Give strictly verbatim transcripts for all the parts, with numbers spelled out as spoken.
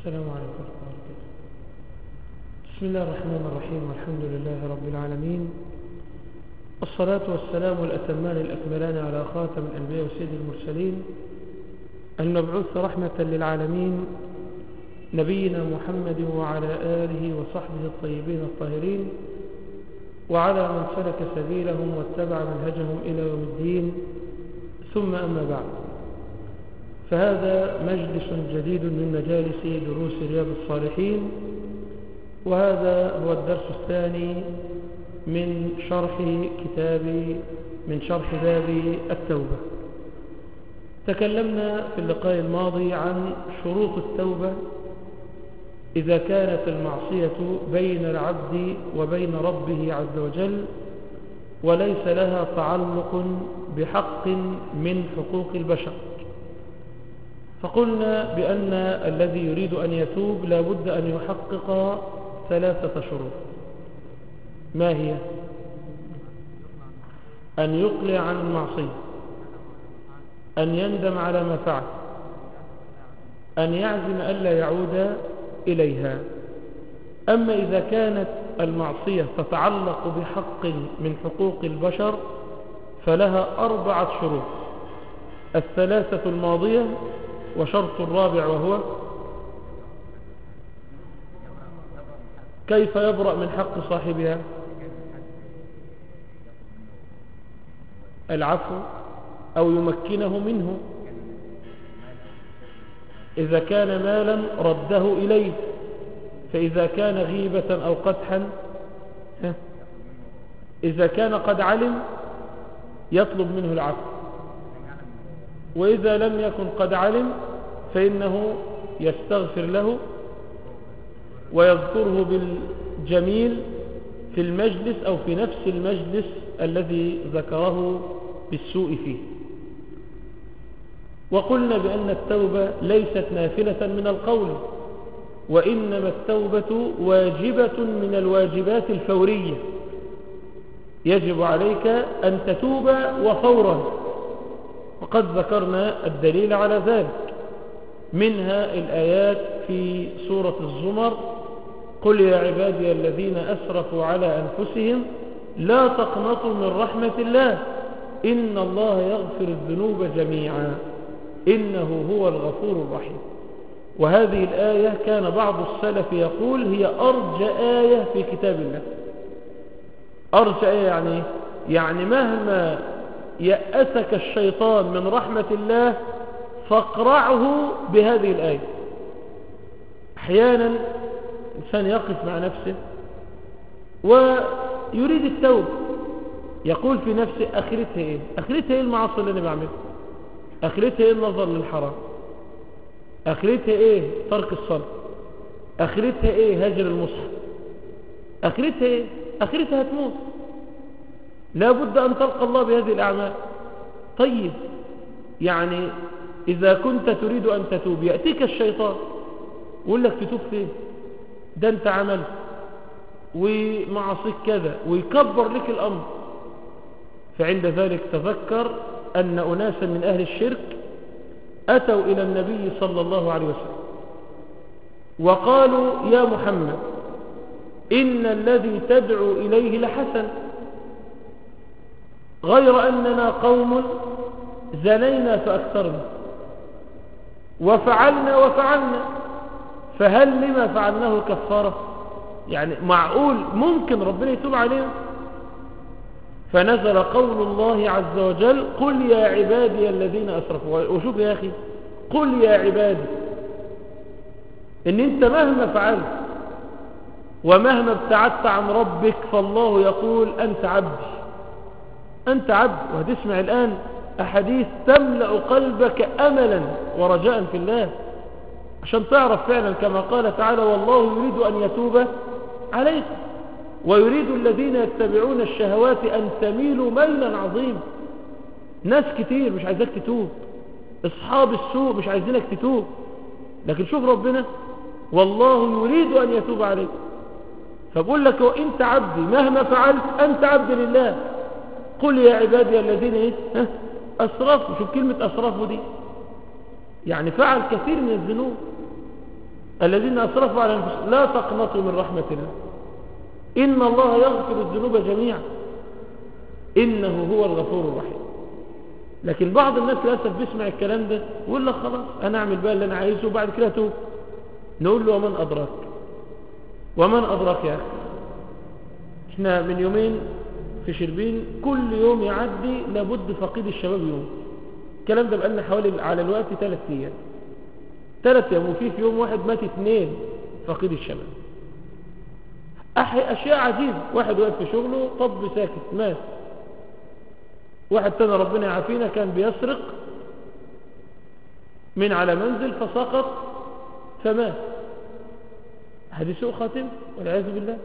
السلام عليكم ورحمة الله وبركاته. بسم الله الرحمن الرحيم، والحمد لله رب العالمين، الصلاة والسلام الأتمان الأكملان على خاتم الأنبياء وسيد المرسلين المبعوث رحمة للعالمين نبينا محمد وعلى آله وصحبه الطيبين الطاهرين وعلى من سلك سبيلهم واتبع منهجهم إلى يوم الدين، ثم أما بعد، فهذا مجلس جديد من مجالس دروس رياض الصالحين، وهذا هو الدرس الثاني من شرح كتاب من شرح باب التوبة. تكلمنا في اللقاء الماضي عن شروط التوبة إذا كانت المعصية بين العبد وبين ربه عز وجل وليس لها تعلق بحق من حقوق البشر. فقلنا بأن الذي يريد أن يتوب لا بد أن يحقق ثلاثة شروط. ما هي؟ أن يقلع عن المعصية، أن يندم على ما فعل، أن يعزم ألا يعود إليها. أما إذا كانت المعصية تتعلق بحق من حقوق البشر فلها أربعة شروط: الثلاثة الماضية، وشرط الرابع وهو كيف يبرأ من حق صاحبها؟ العفو أو يمكنه منه. إذا كان مالا رده إليه، فإذا كان غيبة أو قدحا، إذا كان قد علم يطلب منه العفو، وإذا لم يكن قد علم فإنه يستغفر له ويذكره بالجميل في المجلس أو في نفس المجلس الذي ذكره بالسوء فيه. وقلنا بأن التوبة ليست نافلة من القول، وإنما التوبة واجبة من الواجبات الفورية، يجب عليك أن تتوب وفورا، وقد ذكرنا الدليل على ذلك، منها الآيات في سورة الزمر: قل يا عبادي الذين أسرفوا على أنفسهم لا تقنطوا من رحمة الله إن الله يغفر الذنوب جميعا إنه هو الغفور الرحيم. وهذه الآية كان بعض السلف يقول هي أرجى آية في كتاب الله. أرجى آية يعني يعني مهما يأسك الشيطان من رحمة الله فاقرعه بهذه الآية. أحيانا إنسان يقف مع نفسه ويريد التوبة، يقول في نفسه أخرتها إيه؟ أخرتها إيه المعاصي اللي أنا بعملها؟ أخرتها إيه النظر للحرام؟ أخرتها إيه ترك الصلاة؟ أخرتها إيه هجر المصحف؟ أخرتها إيه؟ أخرتها هتموت، لا بد أن تلقى الله بهذه الأعمال. طيب، يعني إذا كنت تريد أن تتوب يأتيك الشيطان ويقول لك تتوب فين؟ ده أنت عملت ومعصيك كذا، ويكبر لك الأمر. فعند ذلك تذكر أن أناسا من أهل الشرك أتوا إلى النبي صلى الله عليه وسلم وقالوا: يا محمد، إن الذي تدعو إليه لحسن، غير أننا قوم زنينا فأكثرنا وفعلنا وفعلنا، فهل لما فعلناه كفارة؟ يعني معقول ممكن ربنا يتوب علينا؟ فنزل قول الله عز وجل: قل يا عبادي الذين أسرفوا. وشوف يا أخي، قل يا عبادي، إن أنت مهما فعلت ومهما ابتعدت عن ربك فالله يقول: أنت عبدي، أنت عبد. وهتسمع الآن أحاديث تملأ قلبك أملا ورجاء في الله، عشان تعرف فعلا كما قال تعالى: والله يريد أن يتوب عليكم ويريد الذين يتبعون الشهوات أن تميلوا ميلا عظيما. ناس كتير مش عايزك تتوب، أصحاب السوء مش عايزينك تتوب، لكن شوف ربنا: والله يريد أن يتوب عليكم. فبقول لك: وإنت عبدي، مهما فعلت أنت عبد لله. قل يا عبادي الذين إيه؟ أسرفوا. شوف كلمة أسرفوا دي، يعني فعل كثير من الذنوب، الذين أسرفوا على أنفسهم لا تقنطوا من رحمة الله إن الله يغفر الذنوب جميعا إنه هو الغفور الرحيم. لكن بعض الناس للأسف بيسمع الكلام ده ويقول لك خلاص أنا أعمل بقى اللي أنا عايزه وبعد كده توب. نقول له ومن أدراك ومن أدراك يا أخي. إحنا من يومين في شربين كل يوم يعدي لابد فقيد الشباب يوم. الكلام ده بقالنا حوالي على الوقت ثلاث أيام ثلاث أيام وفي في يوم واحد مات اثنين فقيد الشباب. أشياء عجيبة. واحد واقف في شغله طب ساكت مات. واحد تاني ربنا يعافينا كان بيسرق من على منزل فسقط فمات. هذه سوء خاتم والعياذ بالله.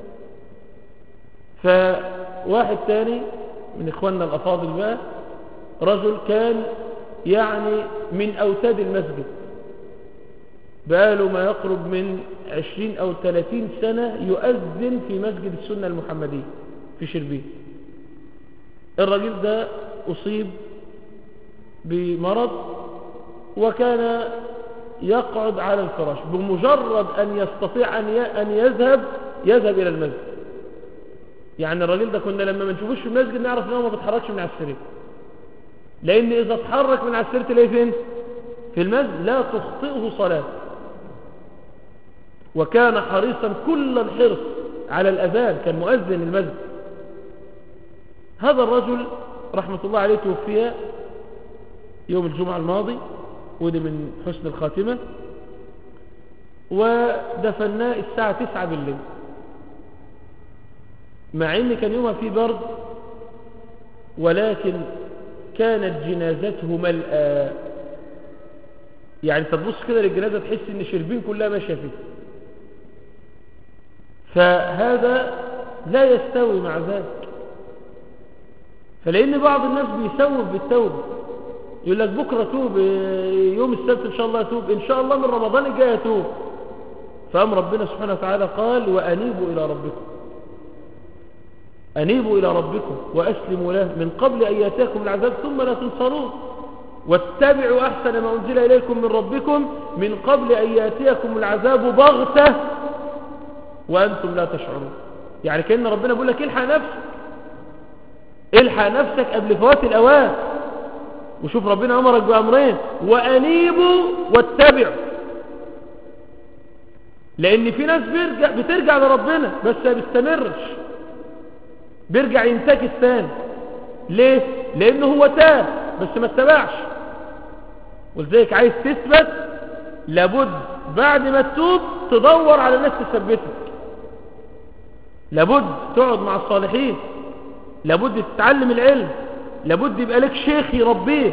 فواحد تاني من إخواننا الأفاضل بقى رجل كان يعني من أوتاد المسجد بقاله ما يقرب من عشرين أو ثلاثين سنة يؤذن في مسجد السنة المحمدية في شربين. الرجل ده أصيب بمرض وكان يقعد على الفراش بمجرد أن يستطيع أن يذهب يذهب إلى المسجد. يعني الرجل ده كنا لما ما نشوفوش في المسجد نعرف أنه ما بيتحركش من على السرير لأن إذا اتحرك من على السرير تلاقيه فين؟ في المسجد لا تخطئه صلاة. وكان حريصا كل الحرص على الأذان كان مؤذن المسجد. هذا الرجل رحمة الله عليه توفي يوم الجمعة الماضي ودي من حسن الخاتمة ودفناه الساعة تسعة بالليل مع ان كان يومها في برد ولكن كانت جنازته ملأى. يعني تبص كده للجنازة تحس ان شربين كلها ماشية فيه. فهذا لا يستوي مع ذلك. فلأن بعض الناس بيسوف بالتوبة يقول لك بكرة توب يوم السبت إن شاء الله توب إن شاء الله من رمضان الجاي توب. فأم ربنا سبحانه وتعالى قال وأنيبوا إلى ربكم أنيبوا إلى ربكم وأسلموا له من قبل أن يأتيكم العذاب ثم لا تنصرون واتبعوا أحسن ما أنزل إليكم من ربكم من قبل أن يأتيكم العذاب بغتة وأنتم لا تشعرون. يعني كأن ربنا بيقول لك الحق نفسك الحق نفسك قبل فوات الأوان. وشوف ربنا أمرك بأمرين وأنيبوا واتبعوا. لأن في ناس بيرجع بترجع لربنا بس ما بيستمرش بيرجع ينتكس تاني. ليه؟ لأنه هو تاب بس ما اتبعش. ولذلك عايز تثبت لابد بعد ما تتوب تدور على الناس تثبتك. لابد تقعد مع الصالحين لابد تتعلم العلم لابد يبقى لك شيخ يربيك.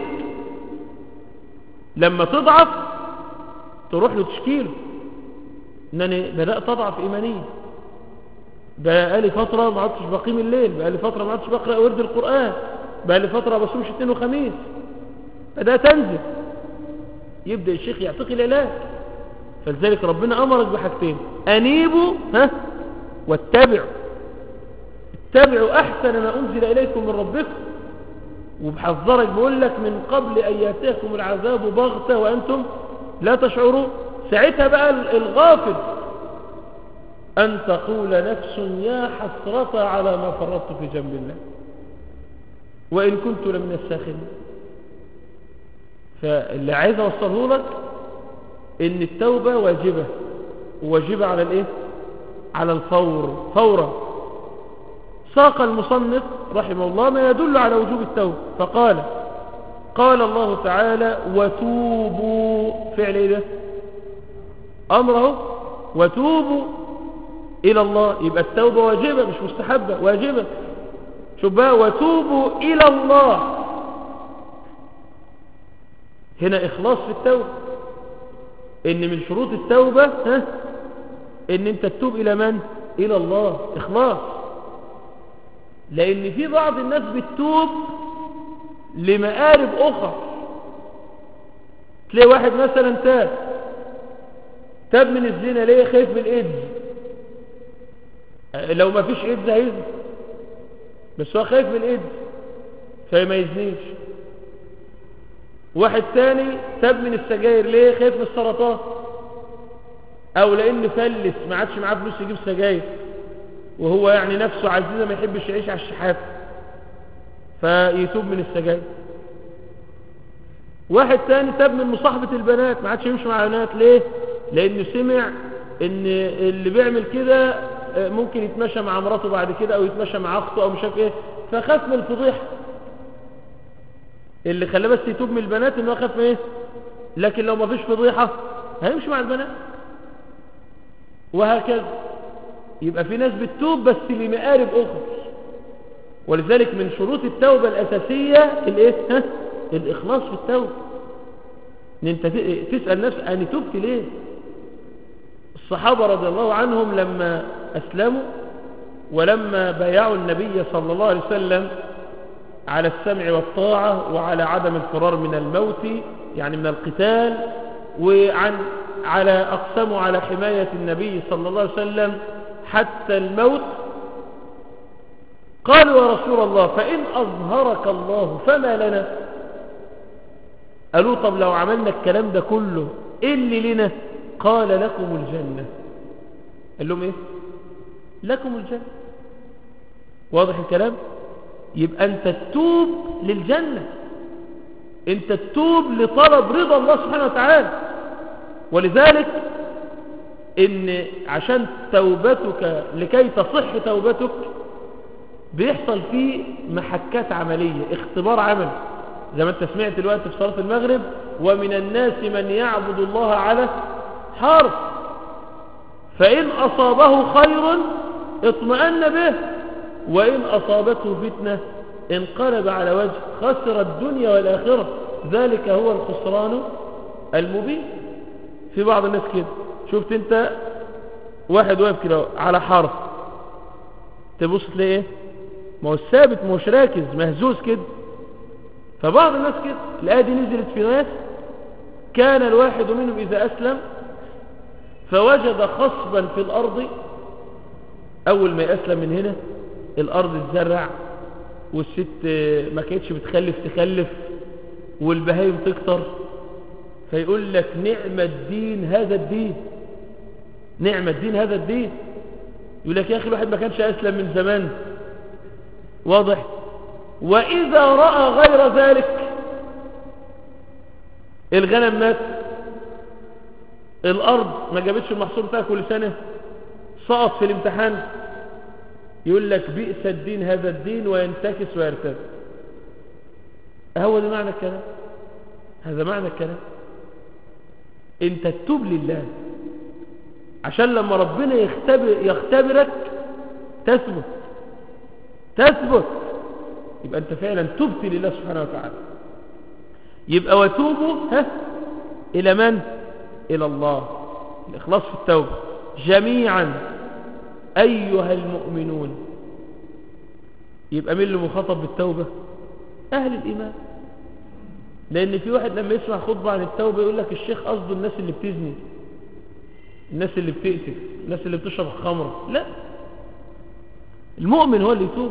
لما تضعف تروح له تشكيله انني بدأت اضعف ايمانيا بقى لي فترة ما عدتش بقيم الليل بقى لي فترة ما عدتش بقرأ ورد القرآن بقى لي فترة بصومش اثنين وخميس بدأت انزل. يبدأ الشيخ يعطيك العلاج. فلذلك ربنا امرك بحاجتين انيبوا ها واتبعوا. اتبعوا احسن ما انزل اليكم من ربكم. وبحذرك بقول لك من قبل ان ياتيكم العذاب بغتة وانتم لا تشعرون. ساعتها بقى الغافل ان تقول نفس يا حسرة على ما فرطت في جنب الله وان كنت لمن الساخرين. فاللي عايز اوصله لك ان التوبة واجبة وواجبة على الايه على الفور فورا. ساق المصنف رحمه الله ما يدل على وجوب التوبة فقال قال الله تعالى وتوبوا فعل ايه ده امره وتوبوا الى الله. يبقى التوبة واجبة مش مستحبة واجبة. شوف بقى وتوبوا الى الله. هنا اخلاص في التوبة ان من شروط التوبة ها ان انت تتوب الى من الى الله اخلاص. لان في بعض الناس بتتوب لمآرب اخرى. تلاقي واحد مثلا تاب تاب من الزنا ليه خايف من الايدز. لو ما فيش ايدز هيزن بس هو خايف من الايدز فما يزنيش. واحد ثاني تاب من السجاير ليه خايف من السرطان. او لان فلس ما عادش معاه فلوس يجيب سجاير، وهو يعني نفسه عزيزة ما يحبش يعيش على الشحات فيتوب من السجاير. واحد تاني تاب من مصاحبة البنات، ما عادش يمشي مع البنات. ليه؟ لانه سمع ان اللي بيعمل كده ممكن يتمشى مع مراته بعد كده او يتمشى مع اخته او مش عارف ايه، فخاف من الفضيحة. اللي خلاه بس يتوب من البنات انه خاف من ايه، لكن لو ما فيش فضيحة هيمشي مع البنات وهكذا. يبقى في ناس بتتوب بس لمآرب اخرى. ولذلك من شروط التوبة الاساسية الايه ها الاخلاص في التوبة، ان انت تسأل نفسك انا تبت ليه. الصحابة رضي الله عنهم لما اسلموا ولما بايعوا النبي صلى الله عليه وسلم على السمع والطاعة وعلى عدم الفرار من الموت يعني من القتال، وعن على أقسموا على حماية النبي صلى الله عليه وسلم حتى الموت، قالوا يا رسول الله فإن أظهرك الله فما لنا. قالوا طب لو عملنا الكلام ده كله إيه اللي لنا؟ قال لكم الجنة. قال لهم إيه؟ لكم الجنة. واضح الكلام؟ يبقى أنت تتوب للجنة، أنت تتوب لطلب رضا الله سبحانه وتعالى. ولذلك إن عشان توبتك لكي تصح توبتك بيحصل فيه محكات عملية، اختبار عمل، زي ما انت سمعت دلوقتي في صلاة المغرب ومن الناس من يعبد الله على حرف، فإن أصابه خير اطمأن به وإن أصابته فتنة انقلب على وجه خسر الدنيا والآخرة، ذلك هو الخسران المبين. في بعض الناس كده، شفت انت واحد واقف كده على حرف تبص تلاقيه ايه؟ ما هو الثابت، ما هوش راكز، مهزوز كده. فبعض الناس كده الآية دي نزلت في ناس كان الواحد منهم إذا أسلم فوجد خصبا في الأرض، أول ما يأسلم من هنا الأرض تزرع والست ما كانتش بتخلف تخلف والبهايم تكتر، فيقول لك نعم الدين هذا الدين، نعم الدين هذا الدين. يقول لك يا أخي الواحد ما كانش أسلم من زمان. واضح؟ وإذا رأى غير ذلك، الغنم مات، الأرض ما جابتش المحصول بتاعها كل سنة، سقط في الامتحان، يقول لك بئس الدين هذا الدين وينتكس ويرتد. هو ده معنى الكلام، هذا معنى الكلام. انت تتوب لله عشان لما ربنا يختبر يختبرك تثبت تثبت يبقى انت فعلا تبت لله سبحانه وتعالى. يبقى وتوبوا ها الى من؟ الى الله. الاخلاص في التوبه جميعا ايها المؤمنون. يبقى مين اللي مخاطب بالتوبه؟ اهل الايمان. لان في واحد لما يسمع خطبه عن التوبه يقول لك الشيخ قصده الناس اللي بتزني، الناس اللي بتقتل، الناس اللي بتشرب خمره. لا، المؤمن هو اللي يتوب.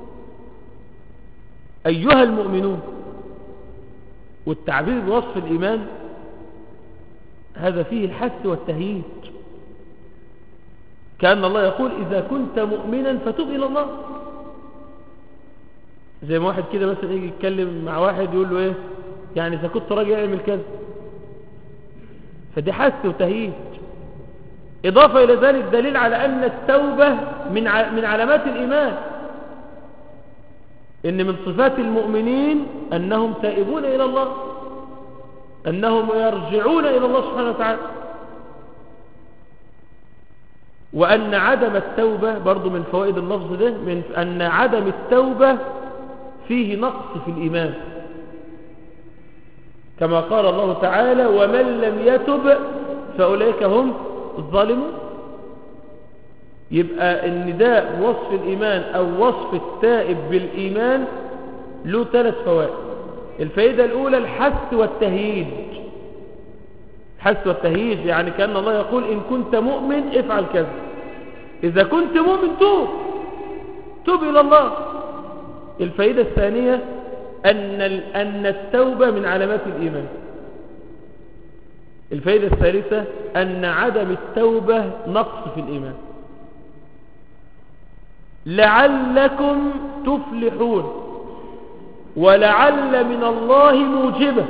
أيها المؤمنون، والتعبير بوصف الإيمان هذا فيه الحث والتهييج، كأن الله يقول إذا كنت مؤمنا فتوب إلى الله. زي ما واحد كده مثلا يجي يتكلم مع واحد يقول له إيه يعني إذا كنت راجع اعمل كذا، فدي حث وتهييج. إضافة إلى ذلك دليل على أن التوبة من من علامات الإيمان، إن من صفات المؤمنين أنهم تائبون إلى الله، أنهم يرجعون إلى الله سبحانه وتعالى. وأن عدم التوبة برضو من فوائد اللفظ ده، من أن عدم التوبة فيه نقص في الإيمان، كما قال الله تعالى ومن لم يتب فأولئك هم الظالمون. يبقى النداء وصف الإيمان أو وصف التائب بالإيمان له ثلاث فوائد. الفائدة الأولى الحث والتهييج. الحث والتهييج يعني كأن الله يقول إن كنت مؤمن افعل كذا، إذا كنت مؤمن توب توب إلى الله. الفائدة الثانية أن أن التوبة من علامات الإيمان. الفائدة الثالثة أن عدم التوبة نقص في الإيمان. لعلكم تفلحون، ولعل من الله موجبة،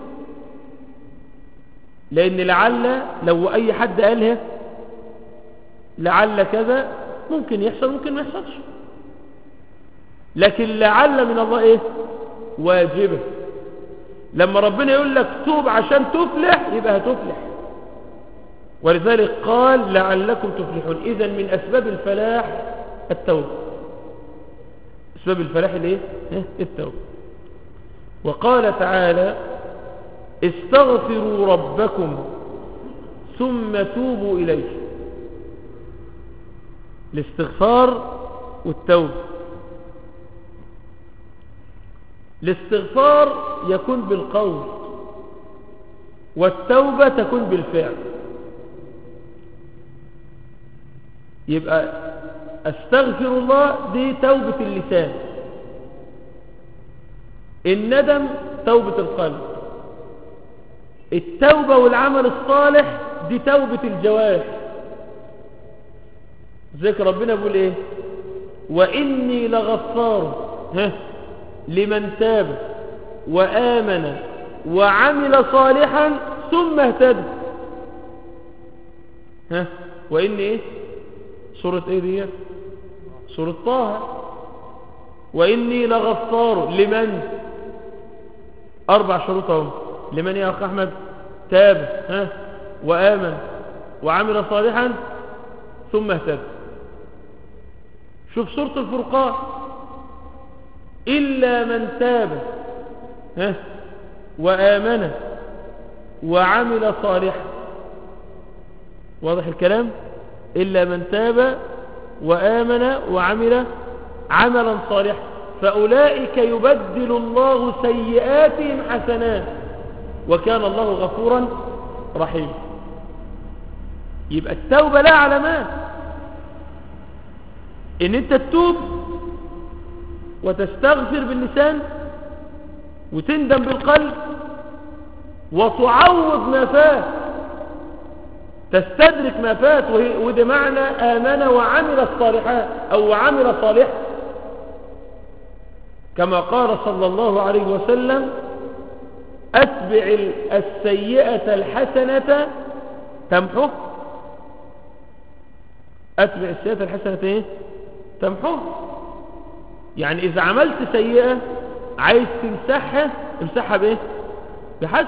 لأن لعل لو أي حد قالها لعل كذا ممكن يحصل ممكن ما يحصلش، لكن لعل من الله إيه؟ واجبة. لما ربنا يقول لك توب عشان تفلح يبقى هتفلح، ولذلك قال لعلكم تفلحون. إذن من أسباب الفلاح التوبة، أسباب الفلاح الايه؟ التوبة. وقال تعالى استغفروا ربكم ثم توبوا إليه. الاستغفار والتوبة. الاستغفار يكون بالقول، والتوبة تكون بالفعل. يبقى استغفر الله دي توبة اللسان، الندم توبة القلب، التوبة والعمل الصالح دي توبة الجوارح. ذكر ربنا بيقول ايه؟ وإني لغفار ها لمن تاب وآمن وعمل صالحا ثم اهتدى. ها وإني ايه؟ سورة ايه دي؟ سورة طه. وإني لغفار لمن؟ أربع شروط اهو. لمن يا أخ أحمد؟ تاب ها وآمن وعمل صالحا ثم اهتدى. شوف سورة الفرقان إلا من تاب ها وآمن وعمل صالحا. واضح الكلام؟ إلا من تاب وآمن وعمل عملا صالحا فأولئك يبدل الله سيئاتهم حسنات وكان الله غفورا رحيما. يبقى التوبة لا علامات، ان انت تتوب وتستغفر باللسان وتندم بالقلب وتعوض ما فات، تستدرك ما فات، وده معنى آمن وعمل الصالحات أو عمل صالحا، كما قال صلى الله عليه وسلم أتبع السيئة الحسنة تمحوه. أتبع السيئة الحسنة ايه؟ تمحوه. يعني إذا عملت سيئة عايز تمسحها، امسحها بايه؟ بحسن.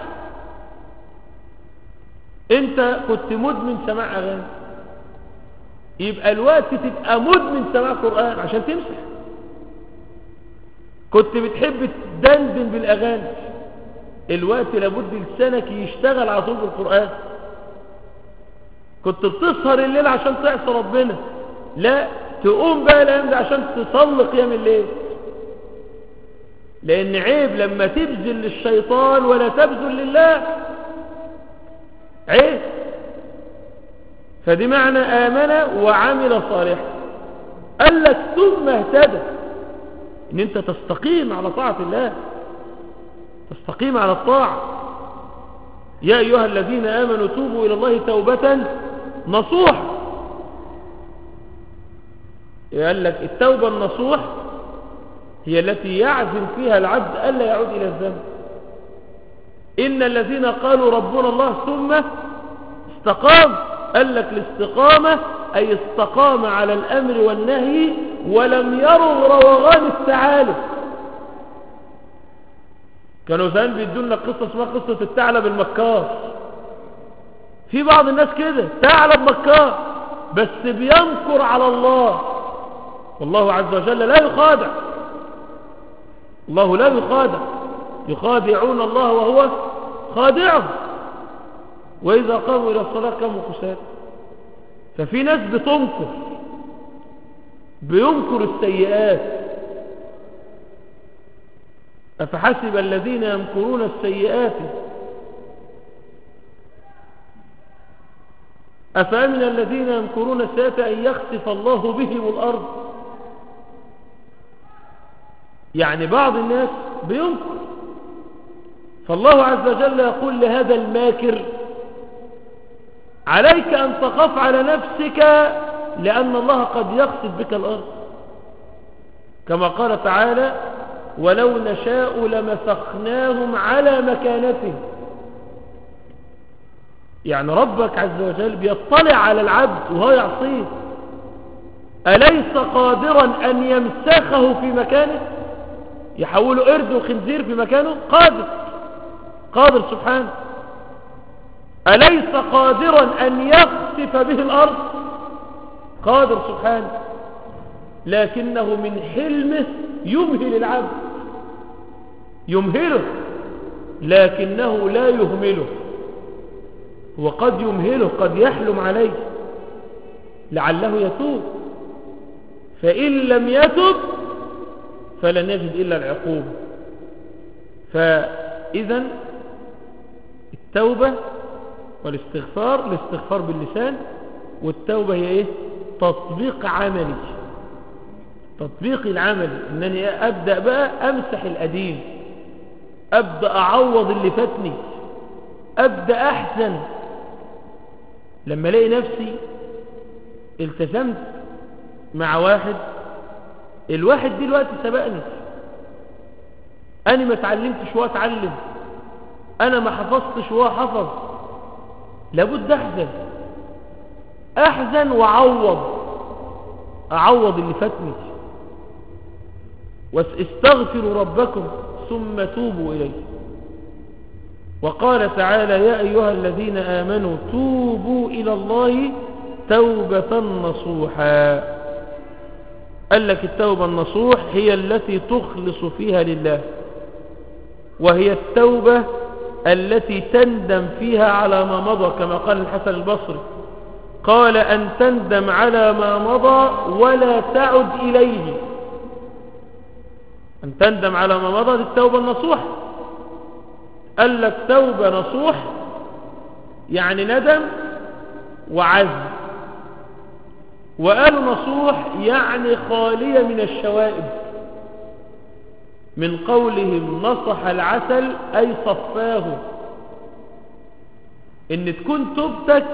انت كنت مدمن سماع اغاني، يبقى الوقت تبقى مدمن سماع قرآن عشان تمسح. كنت بتحب تدندن بالاغاني، الوقت لابد لسانك يشتغل على طول بالقرآن. كنت بتسهر الليل عشان تعصي ربنا، لا تقوم بقى الايام ده عشان تصلي قيام الليل، لان عيب لما تبذل للشيطان ولا تبذل لله، عيب. فدي معنى آمن وعمل صالحا. قال لك ثم اهتدى، ان انت تستقيم على طاعة الله، تستقيم على الطاعة. يا ايها الذين امنوا توبوا الى الله توبة نصوح. قال لك التوبة النصوح هي التي يعزم فيها العبد ألا يعود إلى الذنب. إن الذين قالوا ربنا الله ثم استقام، قال لك الاستقامة أي استقام على الأمر والنهي ولم يرغ روغان الثعالب. كانوا زمان بيدون لك قصة اسمها قصة الثعلب المكار. في بعض الناس كده ثعلب مكار بس بينكر على الله، والله عز وجل لا يخادع. الله لا يخادع، يخادعون الله وهو خادعهم، وإذا قاموا إلى الصلاة قاموا كسالى. ففي ناس بتنكر، بينكر السيئات. أفحسب الذين يمكرون السيئات أفأمن الذين يمكرون السيئات أن يخسف الله بهم الأرض. يعني بعض الناس بينكر، فالله عز وجل يقول لهذا الماكر عليك أن تخاف على نفسك، لأن الله قد يخسف بك الأرض، كما قال تعالى ولو نشاء لمسخناهم على مكانته. يعني ربك عز وجل بيطلع على العبد وهو يعصيه، أليس قادرا أن يمسخه في مكانه، يحوله قرد وخنزير في مكانه؟ قادر، قادر سبحانه. أليس قادرا أن يخسف به الأرض؟ قادر سبحانه، لكنه من حلمه يمهل العبد، يمهله لكنه لا يهمله. وقد يمهله، قد يحلم عليه لعله يتوب، فإن لم يتب فلن يجد إلا العقوبة. فإذا التوبة والاستغفار، الاستغفار باللسان، والتوبة هي إيه؟ تطبيق عملي، تطبيق العملي، أنني أبدأ بقى أمسح القديم، أبدأ أعوض اللي فاتني، أبدأ أحسن. لما الاقي نفسي التزمت مع واحد، الواحد دي الوقت سبقني، أنا ما اتعلمتش وهو اتعلم، أنا ما حفظتش وهو حفظ، لابد أحزن، أحزن وأعوض، أعوض اللي فاتني. واستغفروا ربكم ثم توبوا إليه. وقال تعالى يا أيها الذين آمنوا توبوا إلى الله توبة نصوحا. قال لك التوبة النصوح هي التي تخلص فيها لله، وهي التوبة التي تندم فيها على ما مضى، كما قال الحسن البصري قال أن تندم على ما مضى ولا تعد إليه. أن تندم على ما مضى دي التوبة النصوح. قال لك توبة نصوح يعني ندم وعزم، وقالوا نصوح يعني خالية من الشوائب، من قولهم نصح العسل أي صفاه، إن تكون توبتك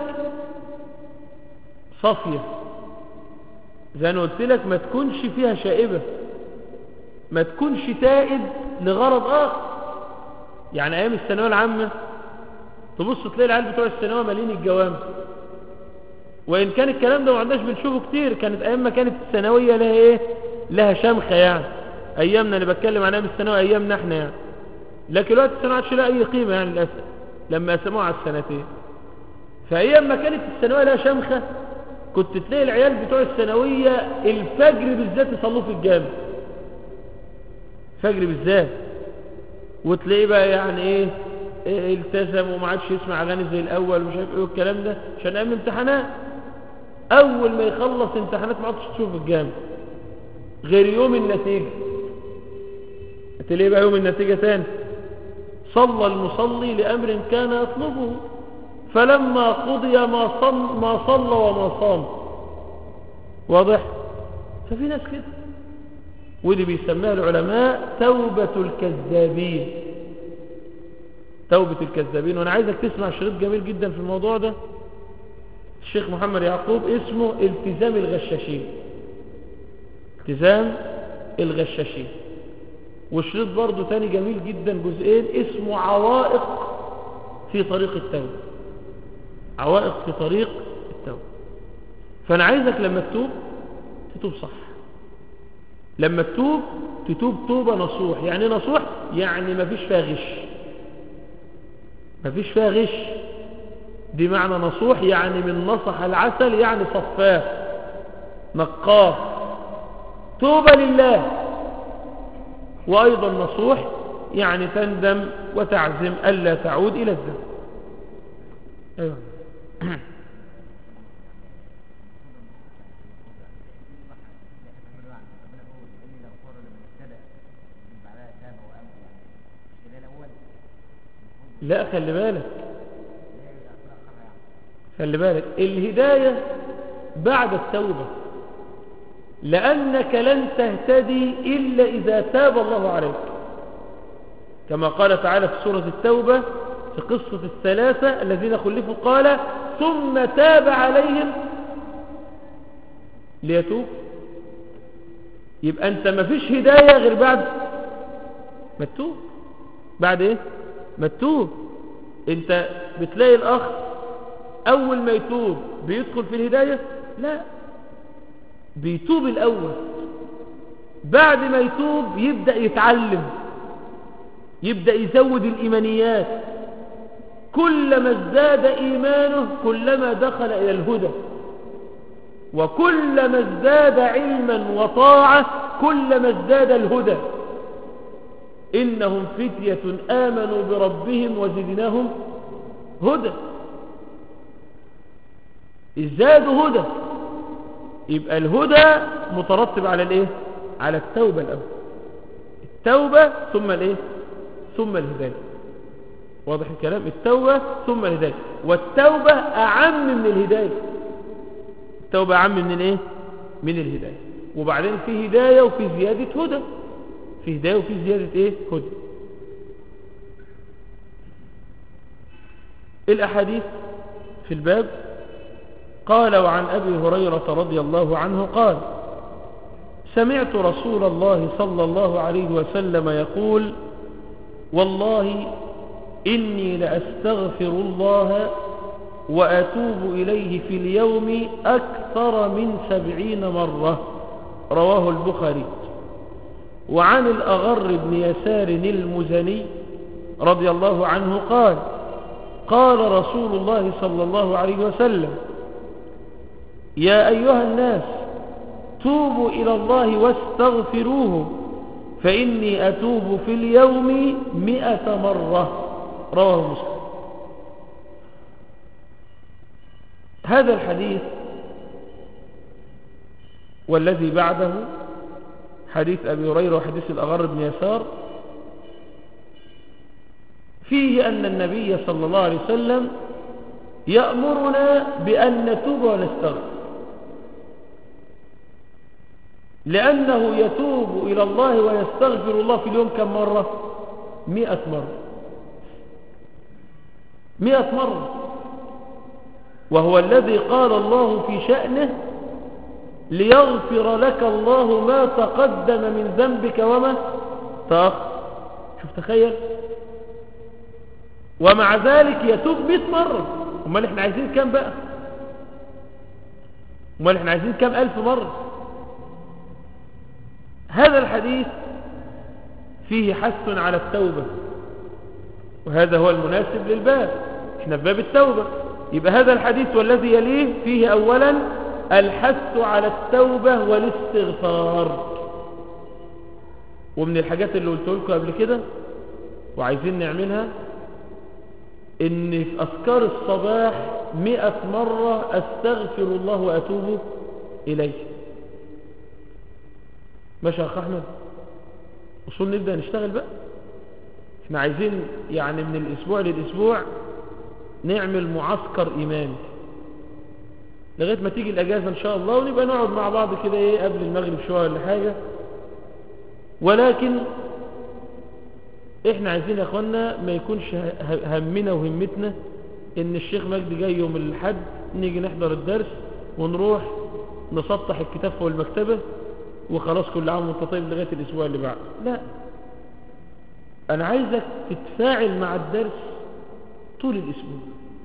صافية، زي أنا قلت لك ما تكونش فيها شائبة، ما تكونش تائب لغرض آخر. يعني أيام الثانوية العامة تبص تلاقي العيال بتوع الثانوية مالين الجوامع، وإن كان الكلام ده ما عندناش بنشوفه كتير، كانت أيام ما كانت الثانوية لها إيه، لها شمخة يعني، أيامنا أنا بتكلم عن أيام الثانوية أيامنا إحنا يعني، لكن الوقت الثانوية عادش لها أي قيمة يعني للأسف لما قسموها على السنتين. فأيام ما كانت الثانوية لها شمخة كنت تلاقي العيال بتوع الثانوية الفجر بالذات يصلوا في الجامع، الفجر بالذات، وتلاقيه بقى يعني ايه, إيه التزم وما عادش يسمع اغاني زي الاول ومش عارف ايه والكلام ده عشان ايام امتحانات. اول ما يخلص امتحانات ما عادش تشوف الجامع غير يوم النتيجه. تلاقيه بقى يوم النتيجه تاني صلى المصلي لامر كان يطلبه فلما قضي ما صلى ما صلى وما صام. واضح؟ ففي ناس كده، ودي بيسميها العلماء توبة الكذابين، توبة الكذابين. وانا عايزك تسمع شريط جميل جدا في الموضوع ده، الشيخ محمد يعقوب، اسمه التزام الغشاشين، التزام الغشاشين. وشريط برضو تاني جميل جدا جزئين اسمه عوائق في طريق التوبة، عوائق في طريق التوبة. فانا عايزك لما تتوب تتوب صح، لما تتوب تتوب توبة نصوح. يعني نصوح يعني ما فيش فيها غش، ما فيش فيها غش، دي معنى نصوح، يعني من نصح العسل يعني صفاه نقاه، توبة لله. وأيضا نصوح يعني تندم وتعزم ألا تعود إلى الذنب. أيوة. لا خلي بالك، خلي بالك الهداية بعد التوبة، لأنك لن تهتدي إلا إذا تاب الله عليك، كما قال تعالى في سورة التوبة في قصة الثلاثة الذين خلفوا قال ثم تاب عليهم ليتوب. يبقى انت ما فيش هداية غير بعد ما تتوب. بعد ايه؟ ما تتوب. انت بتلاقي الاخ اول ما يتوب بيدخل في الهداية؟ لا، بيتوب الاول، بعد ما يتوب يبدأ يتعلم، يبدأ يزود الإيمانيات. كلما ازداد إيمانه كلما دخل إلى الهدى، وكلما ازداد علما وطاعة كلما ازداد الهدى. إنهم فتية آمنوا بربهم وزدناهم هدى. ازدادوا هدى. يبقى الهدى مترتب على الايه؟ على التوبة الأول. التوبة ثم الايه؟ ثم الهداية. واضح الكلام؟ التوبة ثم الهداية. والتوبة أعم من الهداية. التوبة أعم من الايه؟ من الهداية. وبعدين في هداية وفي زيادة هدى. في هداية وفي زيادة ايه؟ هدى. الأحاديث في الباب. قال: وعن أبي هريرة رضي الله عنه قال: سمعت رسول الله صلى الله عليه وسلم يقول: والله إني لأستغفر الله وأتوب إليه في اليوم أكثر من سبعين مرة. رواه البخاري. وعن الأغر بن يسار المزني رضي الله عنه قال: قال رسول الله صلى الله عليه وسلم: يا أيها الناس توبوا إلى الله واستغفروه فإني أتوب في اليوم مئة مرة. رواه مسلم. هذا الحديث والذي بعده حديث أبي هريرة وحديث الأغر بن يسار فيه أن النبي صلى الله عليه وسلم يأمرنا بأن نتوب ونستغفر، لأنه يتوب إلى الله ويستغفر الله في اليوم كم مرة؟ مئة مرة. مئة مرة. وهو الذي قال الله في شأنه: ليغفر لك الله ما تقدم من ذنبك وما تأخر. شوف، تخيل. ومع ذلك يتوب مئة مرة. امال احنا عايزين كم بقى؟ امال احنا عايزين كم ألف مرة؟ هذا الحديث فيه حث على التوبة، وهذا هو المناسب للباب. احنا في باب التوبة، يبقى هذا الحديث والذي يليه فيه أولا الحث على التوبة والاستغفار. ومن الحاجات اللي قلت لكم قبل كده وعايزين نعملها ان في أذكار الصباح مئة مرة أستغفر الله وأتوب إليه. ماشي يا أخ أحمد؟ وصول نبدأ نشتغل بقى. احنا عايزين يعني من الأسبوع للأسبوع نعمل معسكر إيماني لغاية ما تيجي الأجازة إن شاء الله، ونبقى نقعد مع بعض كده ايه قبل المغرب شوية ولا حاجة. ولكن احنا عايزين يا اخوانا ما يكونش همنا وهمتنا ان الشيخ مجدي جاي يوم الحد نيجي نحضر الدرس ونروح نسطح الكتاب فوق المكتبة وخلاص كل عام وانت طيب لغاية الاسبوع اللي بعد. لا، انا عايزك تتفاعل مع الدرس طول الاسبوع.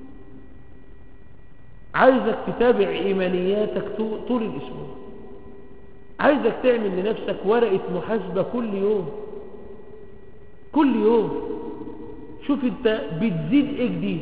عايزك تتابع ايمانياتك طول الاسبوع. عايزك تعمل لنفسك ورقة محاسبة كل يوم. كل يوم شوف انت بتزيد ايه جديد.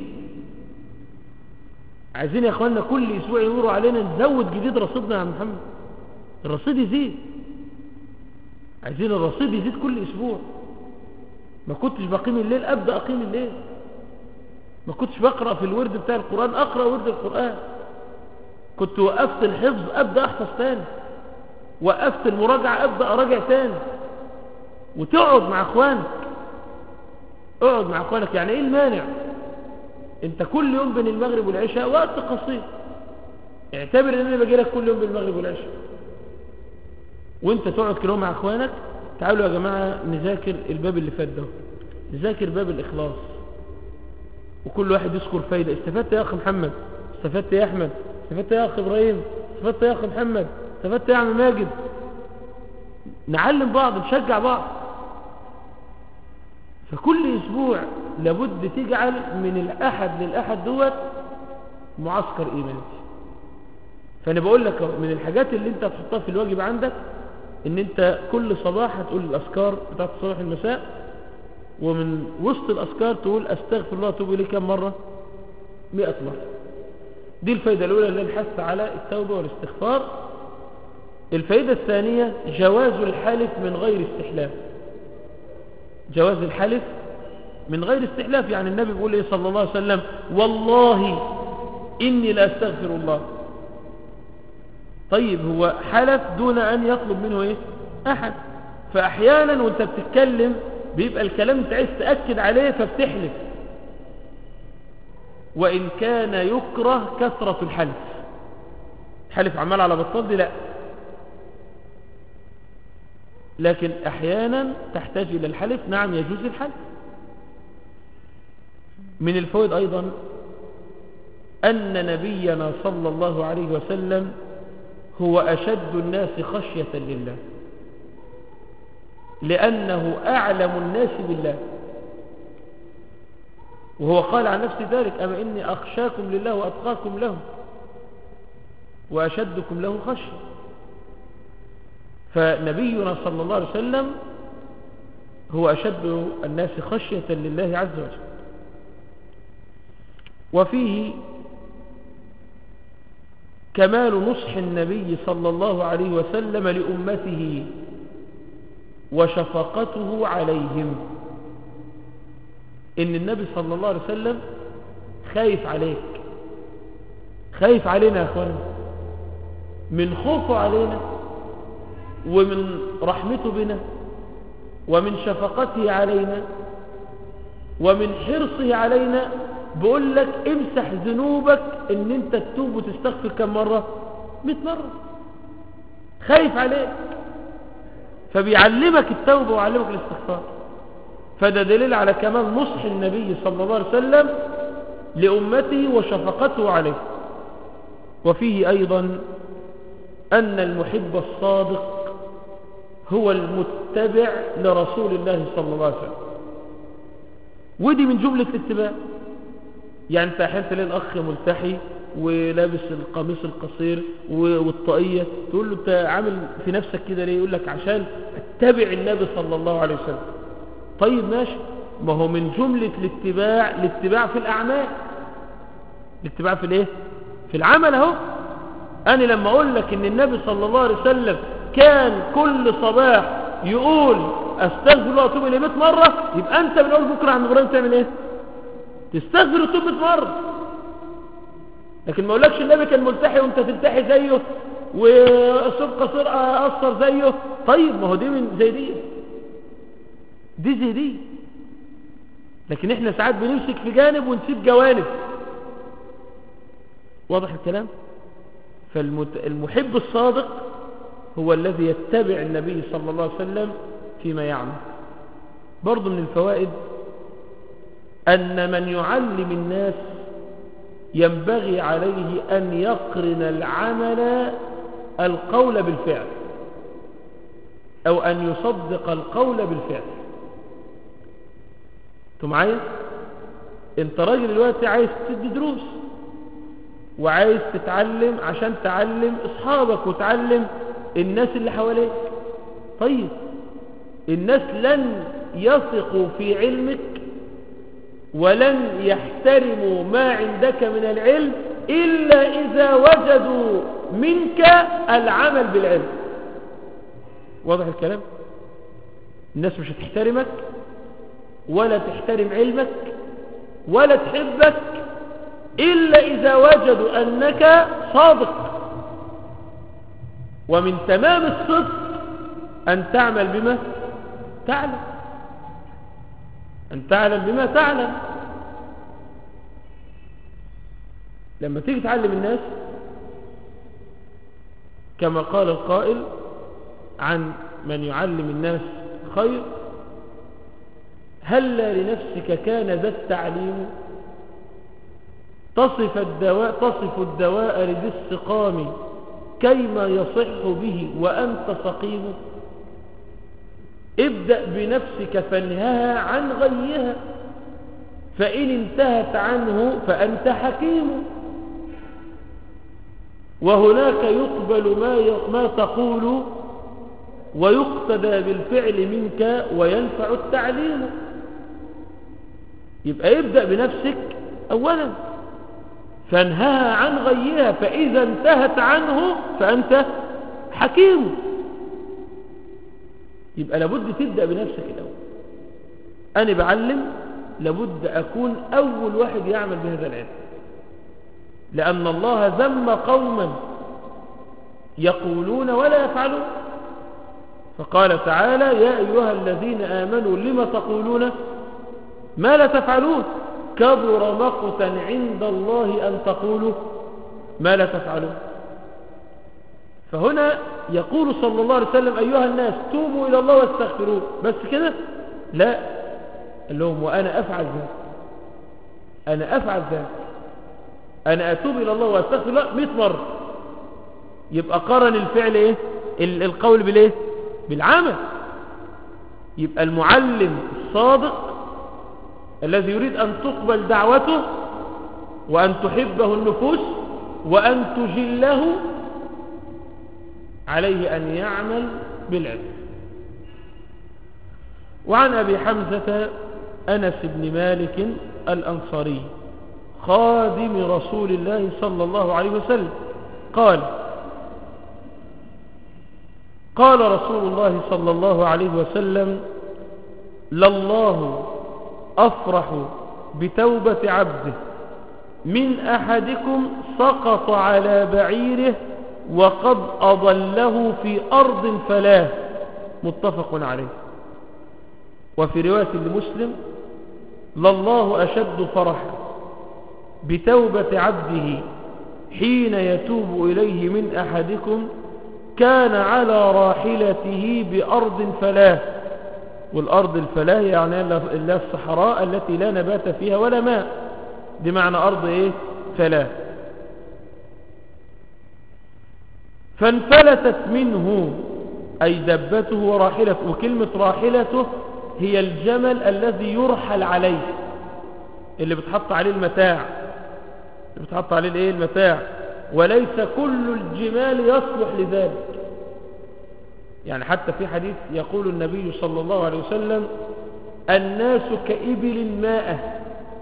عايزين يا اخوانا كل اسبوع يمروا علينا نزود جديد رصيدنا يا عم محمد. الرصيد يزيد. عايزين الرصيد يزيد كل اسبوع. ما كنتش بقيم الليل ابدا اقيم الليل. ما كنتش بقرأ في الورد بتاع القرآن اقرأ ورد القرآن. كنت وقفت الحفظ ابدا احفظ تاني. وقفت المراجعة ابدا اراجع تاني. وتقعد مع اخوانك. اقعد مع اخوانك. يعني ايه المانع؟ انت كل يوم بين المغرب والعشاء وقت قصير. اعتبر ان انا باجي لك كل يوم بين المغرب والعشاء وانت تقعد كده مع اخوانك. تعالوا يا جماعة نذاكر الباب اللي فات ده، نذاكر باب الاخلاص، وكل واحد يذكر فايدة استفدت يا اخ محمد، استفدت يا أحمد، استفدت يا أخي إبراهيم، استفدت يا أخي محمد، استفدت يا عم ماجد. نعلم بعض، نشجع بعض. فكل أسبوع لابد تجعل من الأحد للأحد دوت معسكر إيماني. فأنا بقول لك من الحاجات اللي انت تحطها في الواجب عندك ان انت كل صباح هتقول الأذكار بتاعت الصباح المساء، ومن وسط الأذكار تقول أستغفر الله وأتوب إليه كم مرة؟ مئة مرة. دي الفائدة الأولى اللي الحث على التوبة والاستغفار. الفائدة الثانية جواز الحلف من غير استحلاف. جواز الحلف من غير استحلاف، يعني النبي بيقول إيه صلى الله عليه وسلم والله إني لا أستغفر الله. طيب هو حلف دون أن يطلب منه إيه؟ أحد. فأحيانا وانت بتتكلم بيبقى الكلام انت عايز تأكد عليه فبتحلف، وإن كان يكره كثرة الحلف. حلف عمال على بطال دي لا، لكن أحيانا تحتاج إلى الحلف، نعم يجوز الحلف. من الفوائد أيضا أن نبينا صلى الله عليه وسلم هو أشد الناس خشية لله، لأنه أعلم الناس بالله، وهو قال عن نفسه ذلك أما إني أخشاكم لله وأتقاكم له وأشدكم له خشية. فنبينا صلى الله عليه وسلم هو أشد الناس خشية لله عز وجل. وفيه كمال نصح النبي صلى الله عليه وسلم لأمته وشفقته عليهم، إن النبي صلى الله عليه وسلم خايف عليك، خايف علينا يا أخوانا. من خوفه علينا ومن رحمته بنا ومن شفقته علينا ومن حرصه علينا بقول لك امسح ذنوبك ان انت تتوب وتستغفر كم مرة؟ مئة مرة. خايف عليك فبيعلمك التوبة ويعلمك الاستغفار. فده دليل على كمال نصح النبي صلى الله عليه وسلم لأمته وشفقته عليه. وفيه أيضا أن المحب الصادق هو المتبع لرسول الله صلى الله عليه وسلم، ودي من جملة الاتباع. يعني انت احيانا تلاقي الاخ ملتحي ولابس القميص القصير والطاقية، تقول له انت عامل في نفسك كده ليه؟ يقول لك عشان اتبع النبي صلى الله عليه وسلم. طيب ماشي، ما هو من جملة الاتباع الاتباع في الاعمال، الاتباع في الايه؟ في العمل. اهو انا لما اقول لك ان النبي صلى الله عليه وسلم كان كل صباح يقول استغفر الله واتوب اليه مئة مرة، يبقى انت من اول بكره عم ابراهيم تعمل ايه؟ تستغفر وتوب مئة مرة. لكن ما اقولكش النبي كان ملتحي وانت تلتحي زيه وصوب قصير اقصر زيه. طيب ما هو دي من زي دي دي زي دي، لكن احنا ساعات بنمسك في جانب ونسيب جوانب. واضح الكلام؟ فالمحب الصادق هو الذي يتبع النبي صلى الله عليه وسلم فيما يعمل. برضو من الفوائد أن من يعلم الناس ينبغي عليه أن يقرن العمل القول بالفعل، أو أن يصدق القول بالفعل. انتوا معايا؟ انت راجل دلوقتي عايز تدي دروس وعايز تتعلم عشان تعلم اصحابك وتعلم الناس اللي حواليك. طيب الناس لن يثقوا في علمك ولن يحترموا ما عندك من العلم إلا إذا وجدوا منك العمل بالعلم. واضح الكلام؟ الناس مش هتحترمك ولا تحترم علمك ولا تحبك إلا إذا وجدوا أنك صادق. ومن تمام الصدق أن تعمل بما تعلم، أن تعلم بما تعلم. لما تيجي تعلم الناس كما قال القائل عن من يعلم الناس خير: هل لنفسك كان ذا التعليم تصف الدواء, تصف الدواء لذي السقام كيما يصح به وأنت سقيم. ابدأ بنفسك فانهها عن غيها، فإن انتهت عنه فأنت حكيم. وهناك يقبل ما ما تقول ويقتدى بالفعل منك وينفع التعليم. يبقى ابدأ بنفسك أولا فانهها عن غيها، فإذا انتهت عنه فأنت حكيم. يبقى لابد تبدأ بنفسك الأول. أنا بعلم لابد أكون أول واحد يعمل بهذا العلم، لأن الله ذم قوما يقولون ولا يفعلون، فقال تعالى يا أيها الذين آمنوا لما تقولون ما لا تفعلون كبر مقتا عند الله أن تقولوا ما لا تفعلون. فهنا يقول صلى الله عليه وسلم أيها الناس توبوا إلى الله واستغفروه، بس كده لا، قال لهم وأنا أفعل ذلك، أنا أفعل ذلك، أنا أتوب إلى الله واستغفر الله مئة مرة. يبقى قارن الفعل إيه؟ القول بالإيه؟ بالعمل. يبقى المعلم الصادق الذي يريد أن تقبل دعوته وأن تحبه النفوس وأن تجله عليه أن يعمل بالعلم. وعن أبي حمزة أنس بن مالك الأنصاري خادم رسول الله صلى الله عليه وسلم قال قال رسول الله صلى الله عليه وسلم لله أفرح بتوبة عبده من أحدكم سقط على بعيره وقد أضله في أرض فلاه، متفق عليه. وفي رواية لمسلم لله أشد فرحا بتوبة عبده حين يتوب إليه من أحدكم كان على راحلته بأرض فلاه. والأرض الفلاه يعني لا الصحراء التي لا نبات فيها ولا ماء، دي معنى أرض إيه؟ فلاه. فانفلتت منه أي دبته وراحلته، وكلمة راحلته هي الجمل الذي يرحل عليه، اللي بتحط عليه المتاع، اللي بتحط عليه الايه؟ المتاع. وليس كل الجمال يصلح لذلك. يعني حتى في حديث يقول النبي صلى الله عليه وسلم الناس كإبل ماء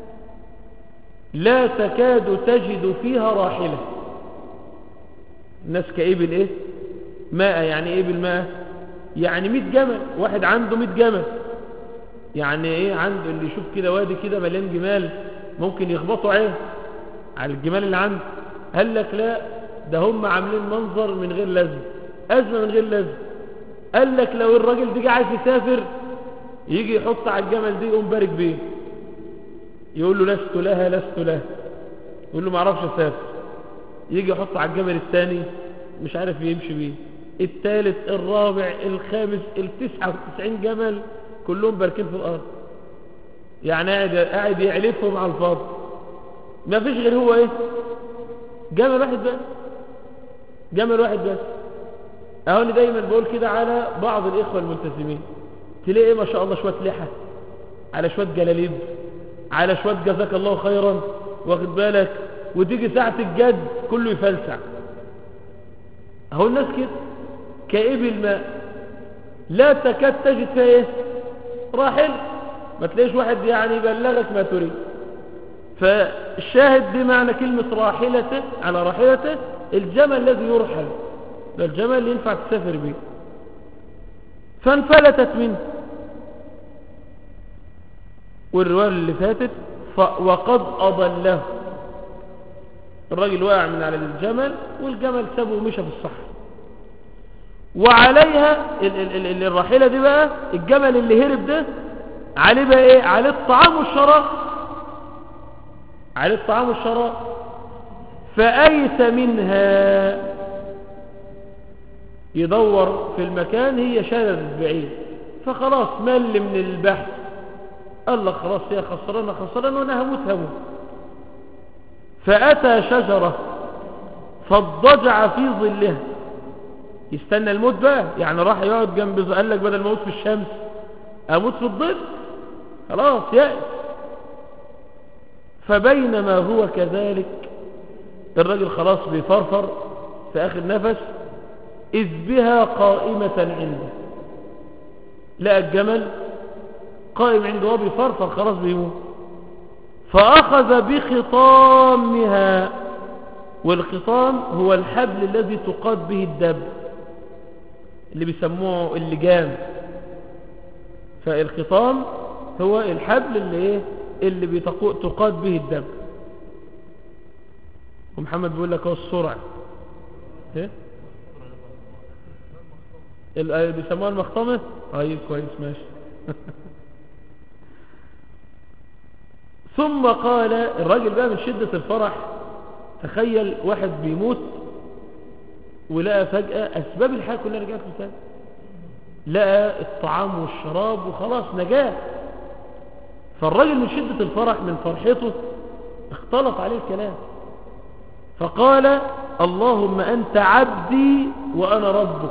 لا تكاد تجد فيها راحلة. الناس كإبل ايه؟ ماء. يعني ايه بالماء؟ يعني مئة جمل، واحد عنده مئة جمل، يعني ايه؟ عنده اللي يشوف كده وادي كده مليان جمال ممكن يخبطوا عين على الجمال اللي عنده. قال لك لا، ده هم عاملين منظر من غير لازم، أزمة من غير لازم. قال لك لو الراجل دي عايز يسافر يجي يحط على الجمل دي يقوم بارك بيه، يقول له لست لها لست لها، يقول له ما اعرفش اسافر، يجي يحط على الجمل الثاني مش عارف يمشي بيه، الثالث الرابع الخامس التسعة وتسعين جمل كلهم باركين في الارض، يعني قاعد قاعد يعلفهم على الفاضي. ما فيش غير هو ايه؟ جمل واحد بس، جمل واحد بس. اهو انا دايما بقول كده على بعض الاخوه الملتزمين، تلاقي ايه ما شاء الله شويه لحى على شويه جلاليب على شويه جزاك الله خيرا، واخد بالك، وتيجي ساعه الجد كله يفلسع. اهو الناس كده كإبل ماء لا تكاد تجد فيها ايه؟ راحل. ما تلاقيش واحد يعني يبلغك ما تريد. فالشاهد دي معنى كلمة راحلته، على راحلته الجمل الذي يرحل، ده الجمل اللي ينفع تسافر به. فانفلتت منه. والرواية اللي فاتت وقد أضله، الراجل وقع من على الجمل والجمل سابه ومشى في الصحراء. وعليها ال ال الراحلة دي بقى، الجمل اللي هرب ده عليه بقى ايه؟ عليه الطعام والشراب، عليه الطعام والشراب. فأيس منها، يدور في المكان، هي شاردت بعيد، فخلاص مل من البحث، قال لك خلاص هي خسرانة خسرانة وانا هموت هموت. فأتى شجرة فاضطجع في ظلها، يستنى الموت بقى، يعني راح يقعد جنب، قال لك بدل ما اموت في الشمس اموت في الظل، خلاص يأس. فبينما هو كذلك، الرجل خلاص بيفرفر في آخر نفس، إذ بها قائمة عنده، لقى الجمل قائم عنده وهو بيفرفر خلاص بيموت، فأخذ بخطامها، والخطام هو الحبل الذي تقاد به الدب اللي بيسموه اللجام، فالخطام هو الحبل اللي ايه اللي بتقاد به الدب. ومحمد بيقول لك هو السرعة ايه اللي بيسموها المخطمة. طيب كويس ماشي. ثم قال الراجل بقى من شدة الفرح، تخيل واحد بيموت ولقى فجأة أسباب الحياة كلها رجعت له تاني، لقى الطعام والشراب وخلاص نجاة. فالراجل من شدة الفرح من فرحته اختلط عليه الكلام، فقال اللهم أنت عبدي وأنا ربك.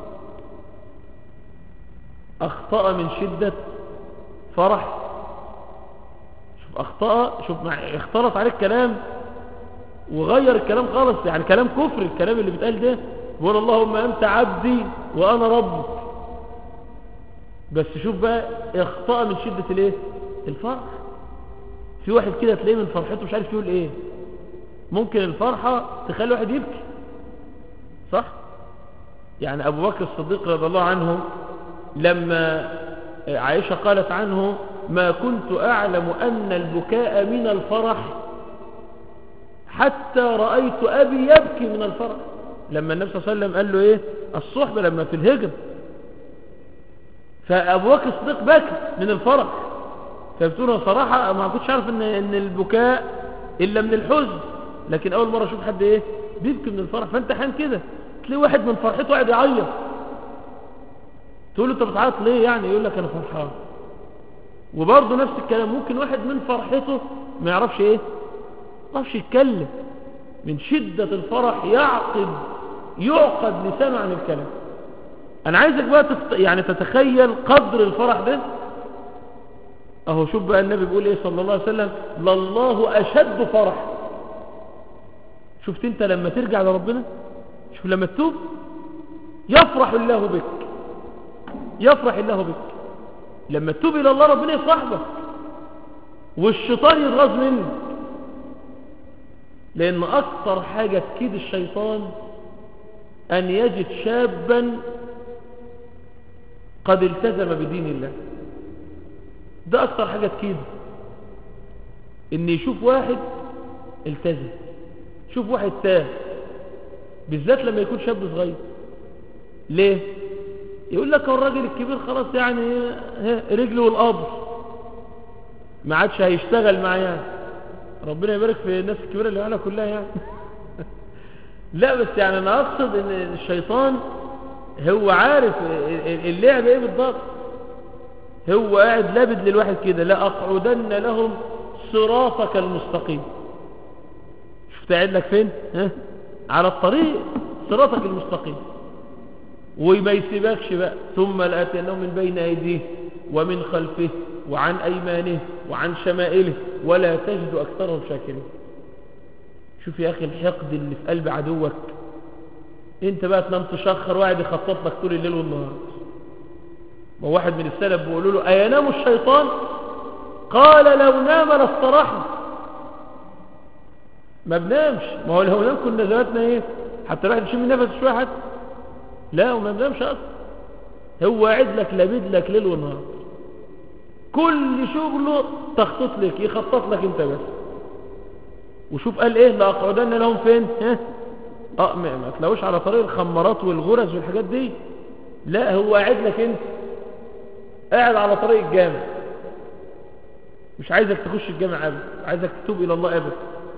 أخطأ من شدة فرح، شوف أخطأ، شوف مع اختلط عليه الكلام وغير الكلام خالص، يعني كلام كفر الكلام اللي بيتقال ده، بيقول اللهم أنت عبدي وأنا ربك. بس شوف بقى اخطأ من شدة الايه الفرح. في واحد كده تلاقيه من فرحته مش عارف يقول ايه، ممكن الفرحة تخلي واحد يبكي، صح؟ يعني أبو بكر الصديق رضي الله عنه لما عائشة قالت عنه ما كنت أعلم أن البكاء من الفرح حتى رأيت أبي يبكي من الفرح. لما النبي صلى الله عليه وسلم قال له إيه الصحبة لما في الهجرة، فأبو بكر الصديق بكى من الفرح، فبتقول صراحة ما كنتش عارف إن, إن البكاء إلا من الحزن، لكن أول مرة أشوف حد إيه بيبكي من الفرح. فأنت حين كده تلاقي واحد من فرحته قاعد يعيط، تقول له أنت بتعيط ليه؟ يعني يقول لك أنا فرحان. وبرضه نفس الكلام، ممكن واحد من فرحته ما يعرفش إيه ما يعرفش يتكلم، من شدة الفرح يعقد يعقد لسانه عن الكلام. أنا عايزك بقى تفت... يعني تتخيل قدر الفرح ده. أهو شوف بقى النبي بيقول إيه صلى الله عليه وسلم لله أشد فرح. شفت أنت لما ترجع لربنا، شوف لما تتوب يفرح الله بك، يفرح الله بك. لما تتوب إلى الله ربنا يفرح بك والشيطان يتغاظ منك، لأن أكثر حاجة تكيد الشيطان أن يجد شابا قد التزم بدين الله. ده أكثر حاجة تكيده، إن يشوف واحد التزم، شوف واحد تاه، بالذات لما يكون شاب صغير. ليه؟ يقول لك هو الراجل الكبير خلاص يعني رجله والقبر ما عادش هيشتغل معاه، يعني ربنا يبارك في الناس الكبيرة اللي معانا كلها يعني. لا بس يعني أنا أقصد إن الشيطان هو عارف اللعب إيه بالضبط. هو قاعد لابد للواحد كده لا أقعدن لهم صراطك المستقيم. شفت قاعد لك فين؟ ها؟ على الطريق صراطك المستقيم، وما يسيبكش بقى. ثم لآتينهم من بين أيديه ومن خلفه وعن أيمانه وعن شمائله ولا تجد أكثرهم شاكرين. شوف يا أخي الحقد اللي في قلب عدوك، انت بقى تنام تشخر واحد يخطط لك طول الليل والنهار. وواحد من السلف بيقولوا له أينام الشيطان؟ قال لو نام لاستراحنا. ما بنامش، ما هو لو نام كنا زماتنا ايه حتى الواحد يشم نفس شويه حتى. لا وما بنامش اصلا، هو قاعد لك لابد لك ليل ونهار، كل شغله تخطط لك يخطط لك انت بس. وشوف قال ايه لاقعدن لهم فين؟ ها اه ما تلاقوش على طريق الخمارات والغرز والحاجات دي، لا هو قاعد لك انت قاعد على طريق الجامع، مش عايزك تخش الجامع ابدا، عايزك تتوب الى الله ابدا.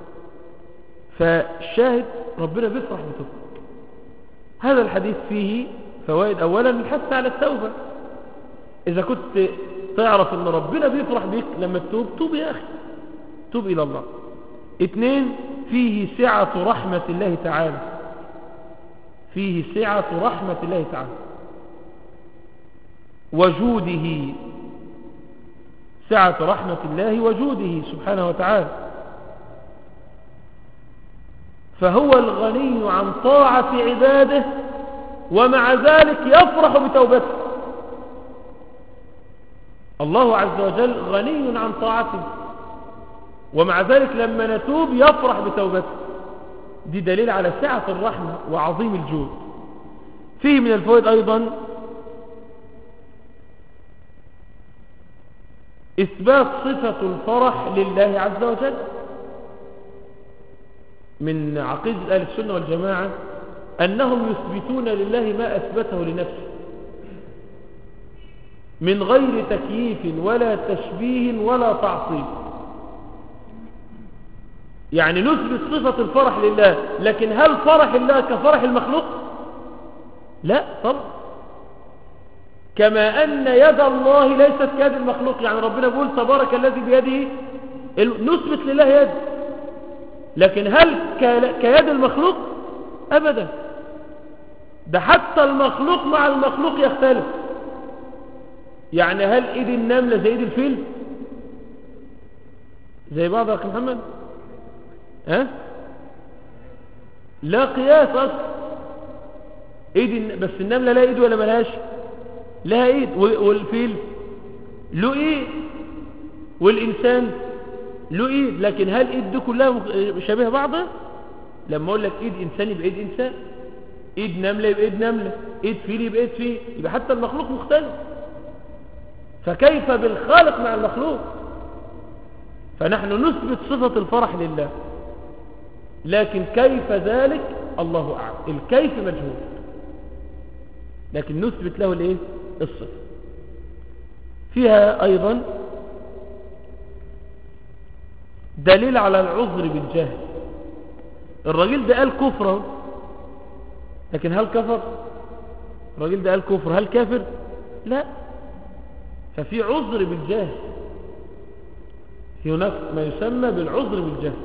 فالشاهد ربنا بيفرح بتوبتك. هذا الحديث فيه فوائد. اولا الحث على التوبه، اذا كنت تعرف ان ربنا بيفرح بيك لما تتوب، توب يا اخي، توب الى الله. اثنين فيه سعة رحمة الله تعالى، فيه سعة رحمة الله تعالى وجوده، سعة رحمة الله وجوده سبحانه وتعالى. فهو الغني عن طاعة عباده ومع ذلك يفرح بتوبته. الله عز وجل غني عن طاعته ومع ذلك لما نتوب يفرح بتوبته. دي دليل على سعة الرحمة وعظيم الجود. فيه من الفوائد أيضا إثبات صفة الفرح لله عز وجل. من عقيدة أهل السنة والجماعة أنهم يثبتون لله ما أثبته لنفسه من غير تكييف ولا تشبيه ولا تعطيل. يعني نثبت صفة الفرح لله، لكن هل فرح الله كفرح المخلوق؟ لا طبعا. كما أن يد الله ليست كيد المخلوق، يعني ربنا يقول تبارك الذي بيده، نثبت لله يد، لكن هل كيد المخلوق؟ أبدا. ده حتى المخلوق مع المخلوق يختلف. يعني هل ايد النملة زي ايد الفيل زي بعض يا اخي محمد؟ ها؟ لا قياس اصلا. ايد بس النملة لا ايد ولا ملهاش؟ لها ايد. والفيل له ايد والانسان له ايد، لكن هل ايد دي كلها شبه بعضها؟ لما اقول لك ايد انسان يبقى ايد انسان، ايد نملة يبقى ايد نملة، ايد فيل يبقى ايد فيل، يبقى حتى المخلوق مختلف. فكيف بالخالق مع المخلوق؟ فنحن نثبت صفة الفرح لله، لكن كيف ذلك الله أعلم. الكيف مجهول، لكن نثبت له الايه؟ الصفة. فيها أيضا دليل على العذر بالجهل. الراجل ده قال كفر، لكن هل كفر؟ الراجل ده قال كفر، هل كافر؟ لا. ففي عذر بالجهل، في هناك ما يسمى بالعذر بالجهل،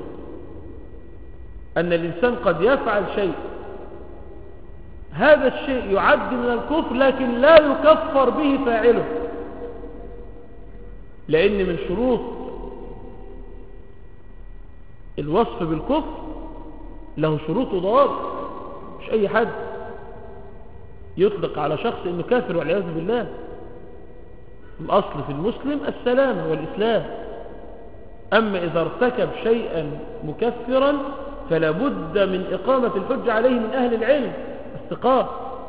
أن الإنسان قد يفعل شيء هذا الشيء يعد من الكفر لكن لا يكفر به فاعله، لأن من شروط الوصف بالكفر له شروط وضوابط. مش أي حد يطلق على شخص إنه كافر والعياذ بالله. الأصل في المسلم السلامة والإسلام. أما إذا ارتكب شيئا مكفرا فلا بد من إقامة الحجة عليه من أهل العلم استقام.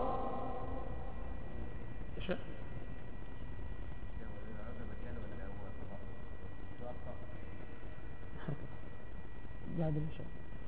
بعد العشاء.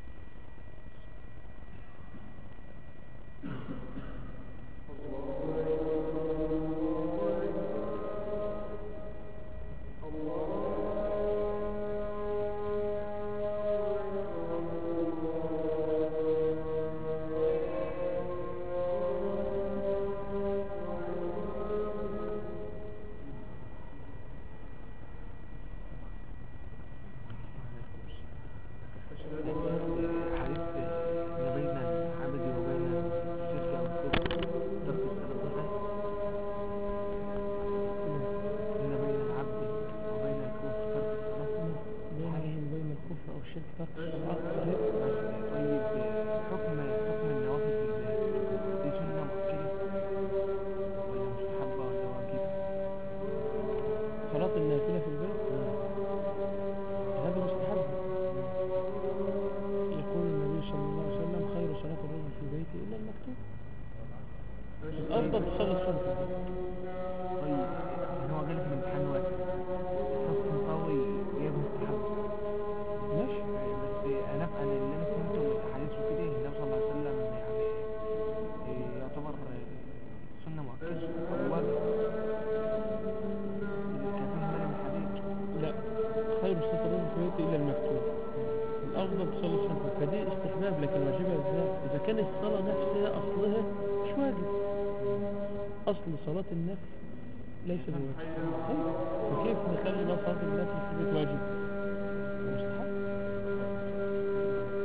صلاة النفل ليس بواجب، فكيف نخلي بقى صلاة النفل في البيت واجب؟ مستحب.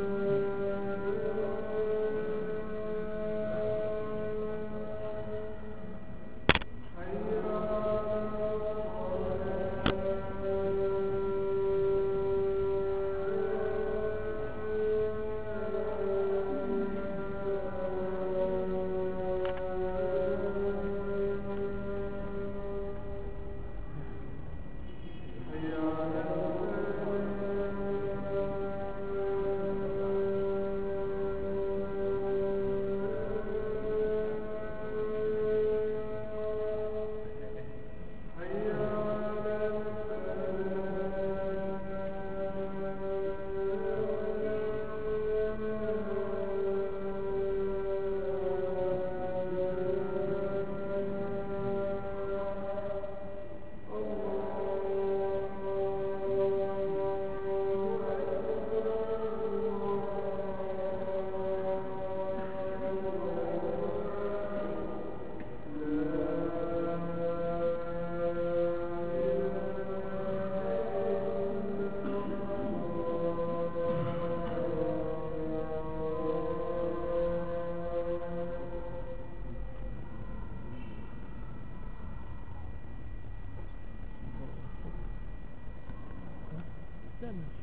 لا ماشي.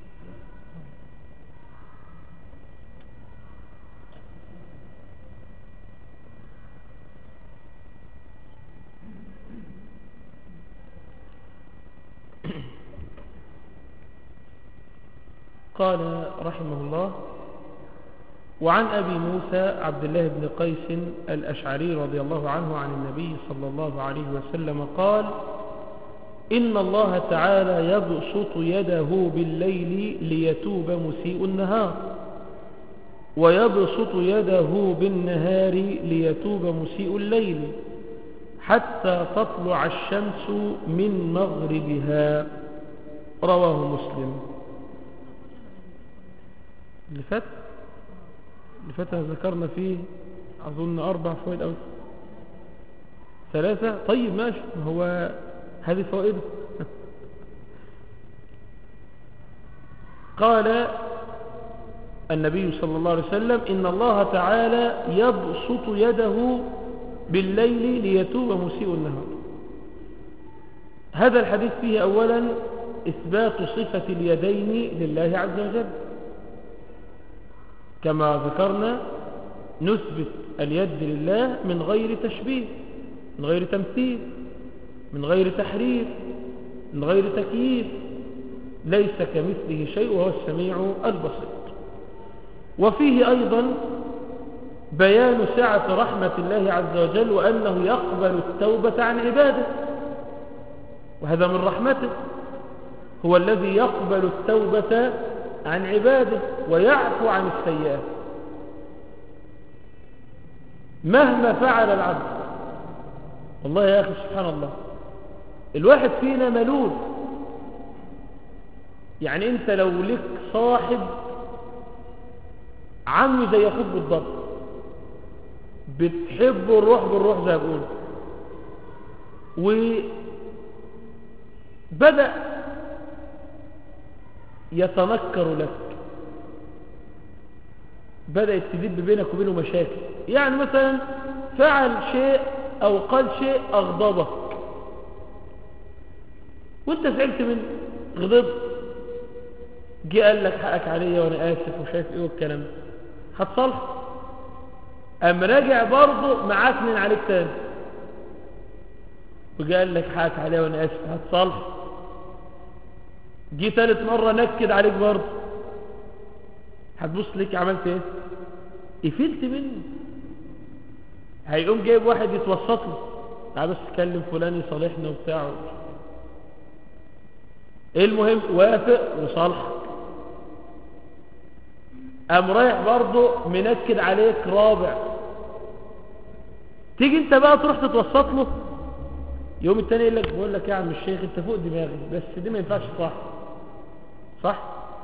قال رحمه الله: وعن أبي موسى عبد الله بن قيس الأشعري رضي الله عنه عن النبي صلى الله عليه وسلم قال: إن الله تعالى يبسط يده بالليل ليتوب مسيء النهار، ويبسط يده بالنهار ليتوب مسيء الليل، حتى تطلع الشمس من مغربها. رواه مسلم. اللي فات اللي فات ذكرنا فيه أظن أربع فوائد أو ثلاثة. طيب ماشي، هو هذه فوائده. قال النبي صلى الله عليه وسلم: إن الله تعالى يبسط يده بالليل ليتوب مسيء النهار. هذا الحديث فيه أولا إثبات صفة اليدين لله عز وجل، كما ذكرنا نثبت اليد لله من غير تشبيه، من غير تمثيل، من غير تحريف، من غير تكييف، ليس كمثله شيء وهو السميع البصير. وفيه أيضا بيان سعة رحمة الله عز وجل، وأنه يقبل التوبة عن عباده، وهذا من رحمته، هو الذي يقبل التوبة عن عباده ويعفو عن السيئات مهما فعل العبد. والله يا أخي سبحان الله، الواحد فينا ملول. يعني أنت لو لك صاحب عمي زي أخوك بالضبط، بتحبه الروح بالروح زي ما بقول، وبدأ يتنكر لك، بدأت تدب بينك وبينه مشاكل، يعني مثلا فعل شيء أو قال شيء أغضبك وانت زعلت منه، غضبت، جه قال لك حقك عليا وانا آسف وشايف ايه والكلام ده، هتصلح؟ أم راجع برضه معاكنن عليك تاني وجه قال لك حقك عليا وانا آسف، هتصلح؟ جه ثالث مرة نكد عليك برضه، هتبص ليك عملت ايه؟ قفلت منه. هيقوم جايب واحد يتوسط له، تعال بس تكلم فلان يصالحنا وبتاعه، ايه المهم؟ وافق وصالحك. قام رايح برضه منكد عليك رابع، تيجي انت بقى تروح تتوسط له، يوم التاني يقول لك بقول لك يا عم الشيخ انت فوق دماغي، بس دي ما ينفعش، صح صح،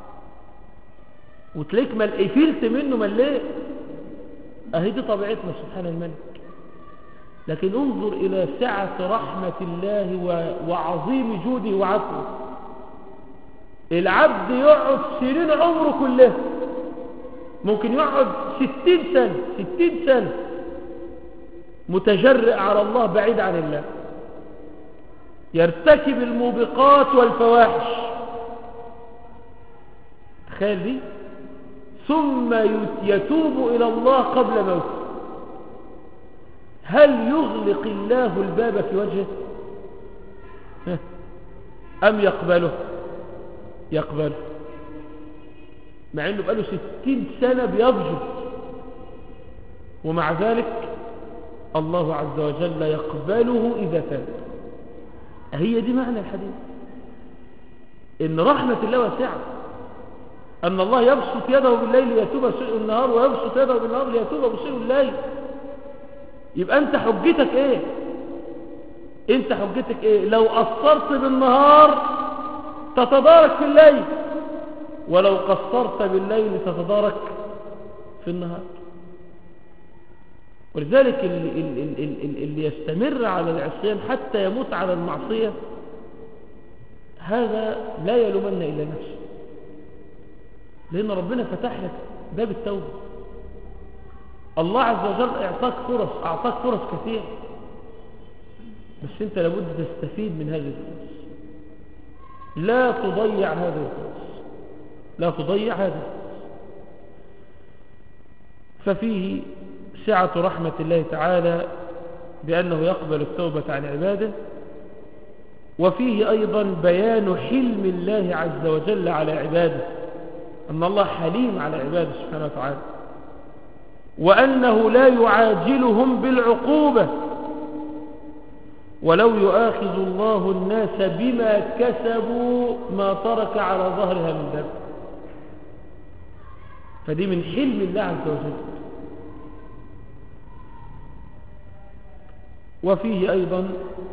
وتلاقيك مل قفلت منه مليت. اهي دي طبيعتنا سبحان الملك. لكن انظر الى سعة رحمة الله وعظيم جوده وعفوه. العبد يقعد سنين عمره كله، ممكن يقعد ستين سنة ستين سنة متجرئ على الله بعيد عن الله، يرتكب الموبقات والفواحش، تخيل دي، ثم يتوب إلى الله قبل موته. هل يغلق الله الباب في وجهه أم يقبله؟ يقبله، مع أنه بقاله ستين سنة بيفجر، ومع ذلك الله عز وجل يقبله إذا تاب. هي دي معنى الحديث، إن رحمة الله واسعة، أن الله يبسط يده بالليل ليتوب مسيء النهار، ويبسط يده بالنهار ليتوب مسيء الليل. يبقى أنت حجتك إيه؟ أنت حجتك إيه؟ لو قصرت بالنهار تتدارك في الليل، ولو قصرت بالليل تتدارك في النهار. ولذلك اللي, اللي, اللي يستمر على العصيان حتى يموت على المعصية، هذا لا يلومن إلا نفسه، لأن ربنا فتح لك باب التوبة. الله عز وجل اعطاك فرص، اعطاك فرص كثير، بس انت لابد تستفيد من هذه الفرص، لا تضيع هذا الفرص، لا تضيع هذا الفرص. ففيه سعة رحمة الله تعالى بأنه يقبل التوبة عن عباده، وفيه أيضا بيان حلم الله عز وجل على عباده، أن الله حليم على عباده سبحانه وتعالى، وأنه لا يعاجلهم بالعقوبة، ولو يؤاخذ الله الناس بما كسبوا ما ترك على ظهرها من دابة. فدي من حلم الله عز وجل. وفيه أيضا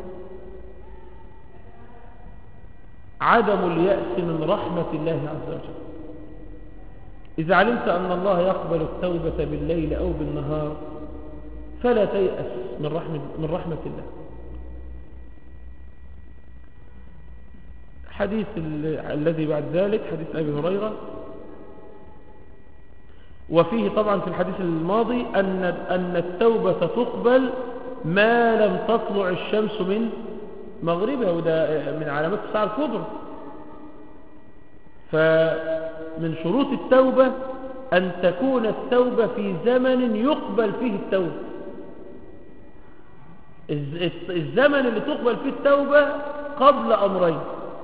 عدم اليأس من رحمة الله عز وجل. إذا علمت أن الله يقبل التوبة بالليل أو بالنهار فلا تيأس من رحمة, من رحمة الله. حديث الذي بعد ذلك حديث أبي هريرة، وفيه طبعا في الحديث الماضي أن, أن التوبة تقبل ما لم تطلع الشمس من مغربها، وده من علامات الساعة الكبرى. فمن شروط التوبة أن تكون التوبة في زمن يقبل فيه التوبة. الزمن اللي تقبل فيه التوبة قبل أمرين.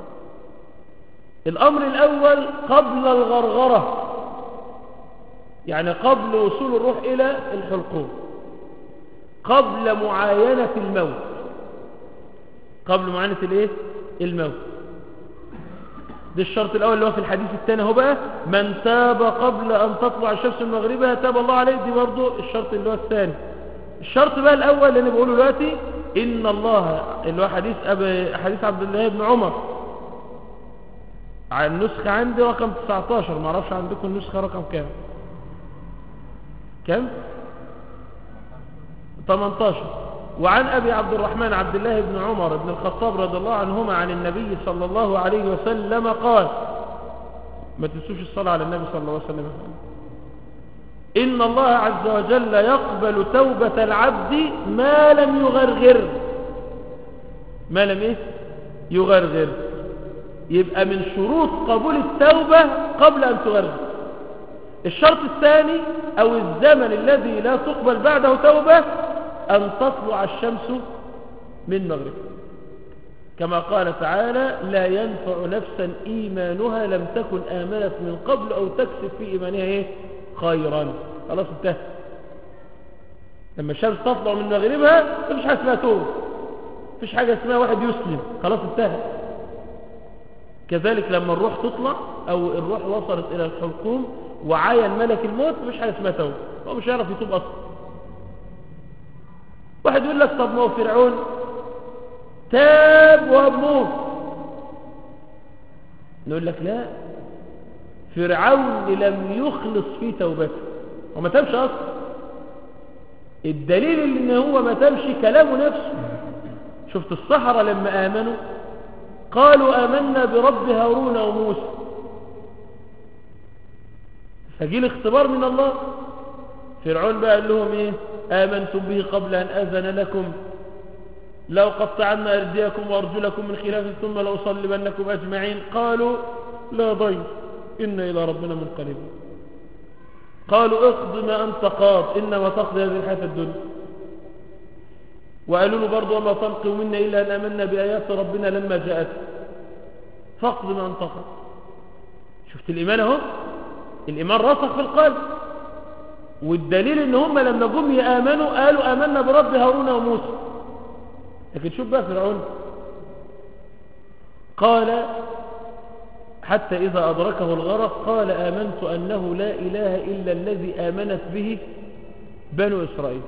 الأمر الأول قبل الغرغرة، يعني قبل وصول الروح إلى الحلقوم، قبل معاينة الموت، قبل معاينة الايه؟ الموت. ده الشرط الأول اللي هو في الحديث الثاني هو بقى من تاب قبل أن تطلع الشمس من مغربها تاب الله عليه. دي برضو الشرط اللي هو الثاني. الشرط بقى الأول اللي أنا بقوله دلوقتي إن الله اللي هو حديث أبي حديث عبد الله بن عمر، عن النسخة عندي رقم تسعة عشر، ما اعرفش عندكم النسخة رقم كام؟ كم؟ ثمانية عشر. وعن أبي عبد الرحمن عبد الله بن عمر بن الخطاب رضي الله عنهما عن النبي صلى الله عليه وسلم قال، ما تنسوش الصلاة على النبي صلى الله عليه وسلم، إن الله عز وجل يقبل توبة العبد ما لم يغرغر. ما لم إيه؟ يغرغر. يبقى من شروط قبول التوبة قبل أن تغرغر. الشرط الثاني أو الزمن الذي لا تقبل بعده توبة أن تطلع الشمس من مغربها، كما قال تعالى لا ينفع نفسا إيمانها لم تكن آمنت من قبل أو تكسب في إيمانها إيه؟ خيرا. خلاص انتهى. لما الشمس تطلع من مغربها مفيش حاجة اسمها توبة، مفيش حاجة اسمها واحد يسلم، خلاص انتهى. كذلك لما الروح تطلع أو الروح وصلت إلى الحلقوم وعاين ملك الموت مفيش حاجة اسمها توبة، هو مش هيعرف يتوب أصلا. واحد يقول لك طب ما هو فرعون تاب وموت، نقول لك لا، فرعون لم يخلص في توبته وما تابش أصلا. الدليل ان هو ما تابش كلامه نفسه. شفت السحرة لما آمنوا قالوا آمنا برب هارون وموسى، فجي الاختبار من الله. فرعون بقى قال لهم ايه؟ آمنتم به قبل أن أذن لكم لو قطعن أيديكم وأرجلكم من خلاف ثم لأصلبنكم أجمعين. قالوا لا ضير إنا إلى ربنا منقلبون. قالوا اقض ما أنت قاض إنما تقضي هذه الحياة الدنيا. وقالوا له برضو وما تنقم منا إلا أن آمنا بآيات ربنا لما جاءت فاقض ما أنت قاض. شفت الإيمان اهو، الإيمان راسخ في القلب. والدليل ان هم لما جم يآمنوا قالوا آمنا برب هارون وموسى. لكن شوف بقى فرعون قال حتى إذا أدركه الغرق قال آمنت أنه لا إله إلا الذي آمنت به بنو إسرائيل.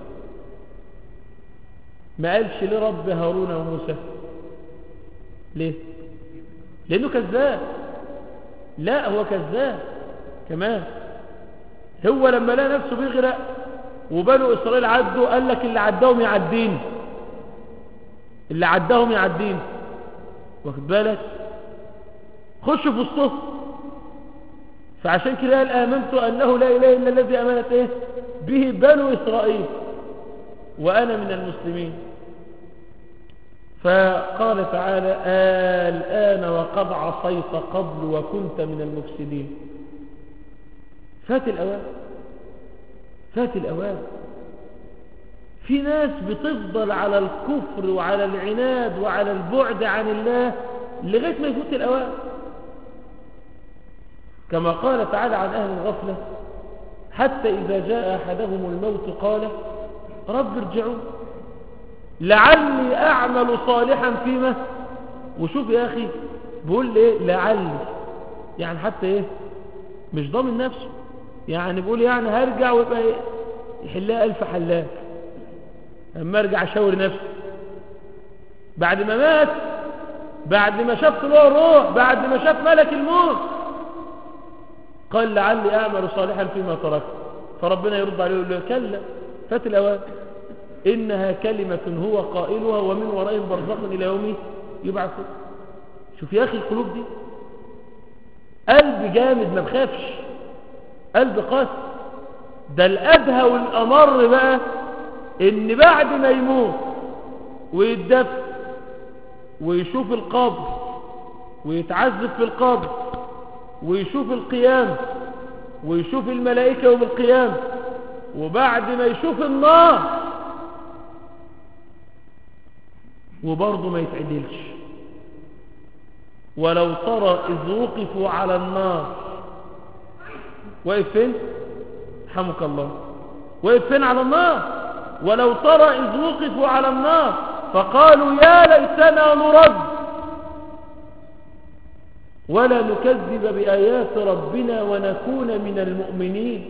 ما قالش لرب هارون وموسى. ليه؟ لأنه كذاب. لا هو كذاب كمان. هو لما لقى نفسه بيغرق وبنو إسرائيل عدوا قال لك اللي عداهم يعدين، اللي عداهم يعدين. واخد بالك؟ خش في وسطهم. فعشان كده قال آمنت أنه لا إله إلا الذي آمنت إيه؟ به بنو إسرائيل وأنا من المسلمين. فقال تعالى الآن وقد عصيت قبل وكنت من المفسدين. فات الأوان، فات الأوان. في ناس بتفضل على الكفر وعلى العناد وعلى البعد عن الله لغاية ما يفوت الأوان، كما قال تعالى عن أهل الغفلة حتى إذا جاء أحدهم الموت قال رب ارجعون لعلي أعمل صالحا فيما. وشوف يا أخي بقول إيه لعلي، يعني حتى إيه مش ضامن نفسه، يعني بقول يعني هرجع ويبقى إيه يحلها ألف حلاك، أما أرجع أشاور نفسي بعد ما مات، بعد ما شاف طلوع الروح، بعد ما شاف ملك الموت، قال لعلي أعمل صالحا فيما تركت. فربنا يرد عليه ويقول له كلا فات الأوان، إنها كلمة هو قائلها ومن ورائهم برزخ إلى يوم يبعثون. شوف يا أخي القلوب دي قلب جامد ما بخافش، قلب قاسي. ده الأدهى والأمر بقى إن بعد ما يموت ويتدفن ويشوف القبر ويتعذب في القبر ويشوف القيامة ويشوف الملائكة يوم القيامة، وبعد ما يشوف النار وبرضه ما يتعدلش. ولو ترى إذ وقفوا على النار، واقف فين؟ حمك الله، واقف فين على النار؟ ولو ترى إذ وقفوا على النار فقالوا يا ليتنا نرد ولا نكذب بآيات ربنا ونكون من المؤمنين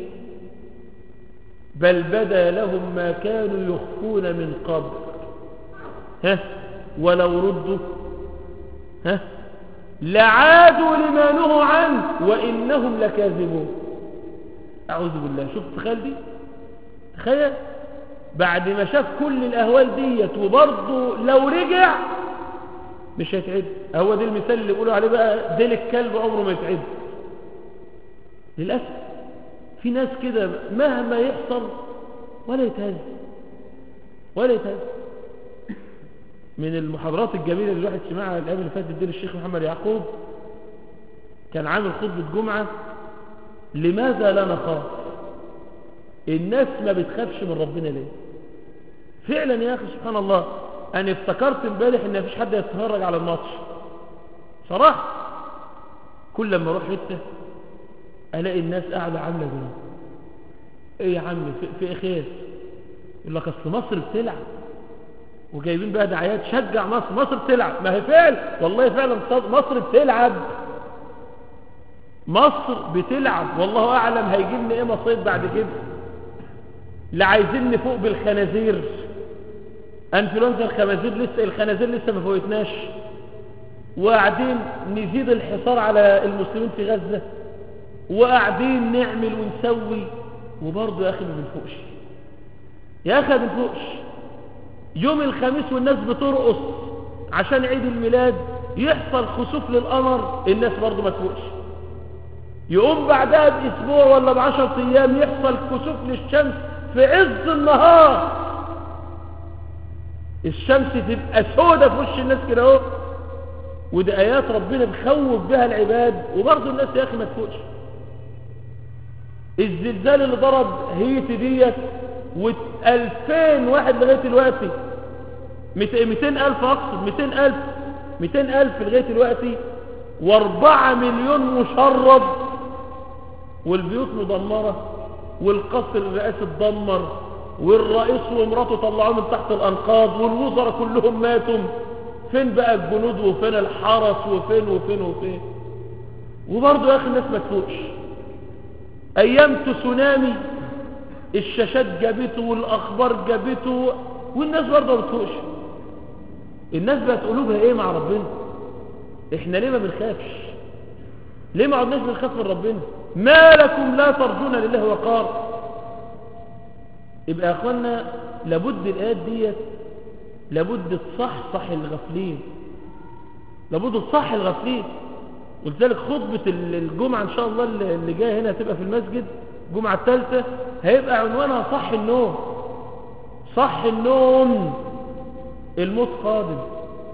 بل بدا لهم ما كانوا يخفون من قبل ها ولو ردوا ها لعادوا لما نهوا عنه وإنهم لكاذبون. أعوذ بالله. شوف تخيل دي، تخيل بعد ما شاف كل الأهوال ديت وبرضه لو رجع مش هيتعد. هو ده المثال اللي يقولوا عليه بقى ديل الكلب عمره ما يتعد. للأسف في ناس كده مهما يحصل ولا يتهز ولا يتهز. من المحاضرات الجميلة اللي الواحد سمعها الأيام اللي فاتت دي للشيخ محمد يعقوب، كان عامل خطبة جمعة لماذا لا نخاف. الناس ما بتخافش من ربنا ليه؟ فعلا يا أخي سبحان الله، أنا افتكرت امبارح إن مفيش حد يتفرج على الماتش صراحة. كل لما أروح حتة ألاقي الناس قاعدة عاملة زي إيه يا عم في, في إيه خير؟ يقول لك أصل مصر بتلعب وجايبين بقى دعايات شجع مصر، مصر بتلعب. ما هي فعل والله فعلا مصر بتلعب، مصر بتلعب. والله أعلم هيجي لنا إيه مصيب بعد كده. لا عايزين نفوق بالخنازير، انفلونزا الخنازير لسه الخنازير لسه ما فوتناش، وقاعدين نزيد الحصار على المسلمين في غزة، وقاعدين نعمل ونسوي، وبرضه يا أخي ما بنفوقش. يا أخي ما بنفوقش. يوم الخميس والناس بترقص عشان عيد الميلاد يحصل خسوف للقمر، الناس برضه ما تفوقش. يقوم بعدها بأسبوع ولا بعشر أيام يحصل كسوف للشمس في عز النهار، الشمس تبقى سودة في وش الناس كده اهو. ودي آيات ربنا بخوف بها العباد، وبرضه الناس يا أخي ما تفوقش. الزلزال اللي ضرب هيتي ديت والألفين واحد لغاية دلوقتي، مئتين ألف أقصد، مئتين ألف مئتين ألف لغاية دلوقتي، واربعة مليون مشرد، والبيوت مدمرة، والقصر الرئاسي اتدمر، والرئيس ومراته طلعوه من تحت الأنقاض، والوزراء كلهم ماتوا. فين بقى الجنود وفين الحرس وفين وفين وفين؟ وبرضه يا أخي الناس ما تفوقش. أيام تسونامي الشاشات جابته والأخبار جابته، والناس برضه ما بتفوقش. الناس بقت قلوبها ايه مع ربنا؟ احنا ليه ما بنخافش؟ ليه ما عدناش بنخاف من ربنا؟ ما لكم لا ترجون لله وقار. يبقى يا اخوانا لابد الايات ديت لابد تصحصح الغافلين، لابد تصح الغافلين. ولذلك خطبة الجمعة ان شاء الله اللي جايه هنا هتبقى في المسجد الجمعة الثالثة، هيبقى عنوانها صح النوم. صح النوم، الموت قادم.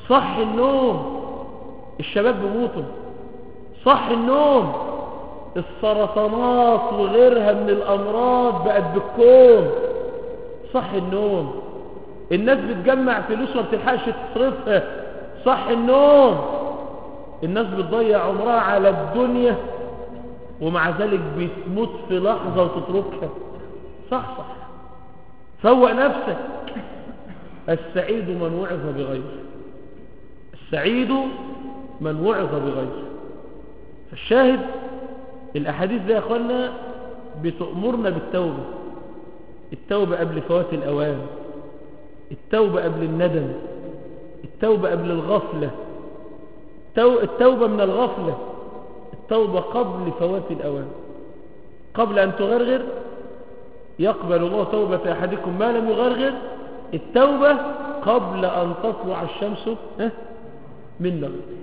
صح النوم، الشباب بيموتوا. صح النوم، السرطانات وغيرها من الأمراض بقت بالكوم. صح النوم، الناس بتجمع فلوس ما بتلحقش تصرفها. صح النوم، الناس بتضيع عمرها على الدنيا ومع ذلك بتموت في لحظة وتتركها. صح صح، فوق نفسك. السعيد من وعظ بغيره، السعيد من وعظ بغيره. فالشاهد الأحاديث دي يا أخوانا بتأمرنا بالتوبة. التوبة قبل فوات الأوان، التوبة قبل الندم، التوبة قبل الغفلة، التوبة من الغفلة، التوبة قبل فوات الأوان. قبل أن تغرغر يقبل الله توبة أحدكم ما لم يغرغر. التوبة قبل أن تطلع الشمس من مغربها.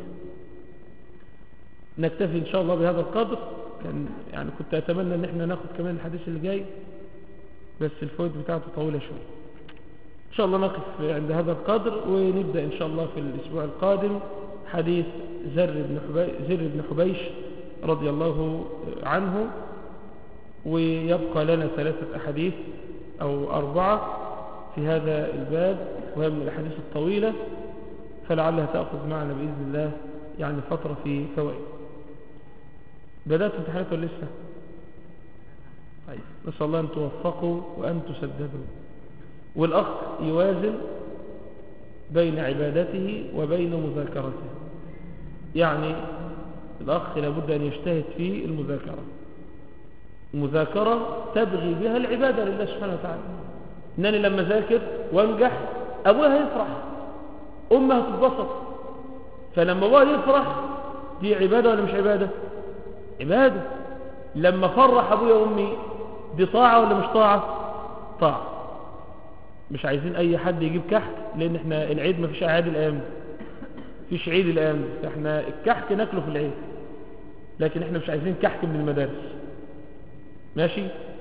نكتفي إن شاء الله بهذا القدر. كان يعني كنت أتمنى أن احنا ناخد كمان الحديث اللي جاي، بس الفوائد بتاعته طويلة شوية. إن شاء الله نقف عند هذا القدر، ونبدأ إن شاء الله في الأسبوع القادم حديث زر بن حبيش, زر بن حبيش رضي الله عنه. ويبقى لنا ثلاثة أحاديث أو أربعة في هذا الباب، وهي من الأحاديث الطويلة، فلعلها تأخذ معنا بإذن الله يعني فترة في فوائد. بدأت امتحانات ولا لسه؟ طيب، نسأل الله أن توفقوا وأن تسددوا. والأخ يوازن بين عبادته وبين مذاكرته. يعني الأخ لابد أن يجتهد في المذاكرة، المذاكرة تبغي بها العبادة لله سبحانه وتعالى. إنني لما ذاكر وانجح أبوها هيفرح، أمها هتتبسط. فلما أبوها يفرح دي عبادة ولا مش عبادة؟ عبادة. لما فرح أبويا وأمي دي طاعة ولا مش طاعة؟ طاعة. مش عايزين أي حد يجيب كحك، لأن احنا العيد ما فيش أعياد الأيام، فيش عيد الأيام. احنا الكحك ناكله في العيد، لكن احنا مش عايزين كحك من المدارس. ماشي؟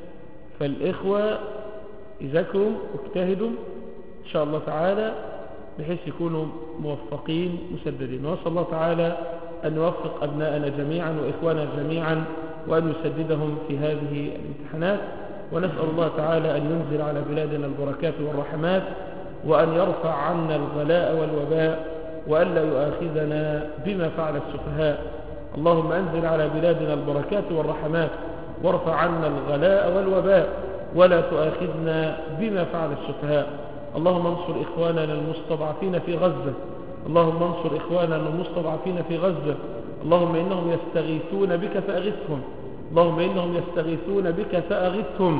فالإخوة يذاكروا واجتهدوا إن شاء الله تعالى بحيث يكونوا موفقين مسددين. وأسأل الله تعالى أن يوفق أبناءنا جميعا وإخوانا جميعا، وأن يسددهم في هذه الامتحانات. ونسأل الله تعالى أن ينزل على بلادنا البركات والرحمات، وأن يرفع عنا الغلاء والوباء، وأن لا يؤاخذنا بما فعل السفهاء. اللهم أنزل على بلادنا البركات والرحمات، وارفع عنا الغلاء والوباء، ولا تؤاخذنا بما فعل السفهاء. اللهم انصر إخواننا المستضعفين في غزة، اللهم انصر إخواننا المستضعفين في غزة. اللهم إنهم يستغيثون بك فأغثهم، اللهم إنهم يستغيثون بك فأغثهم.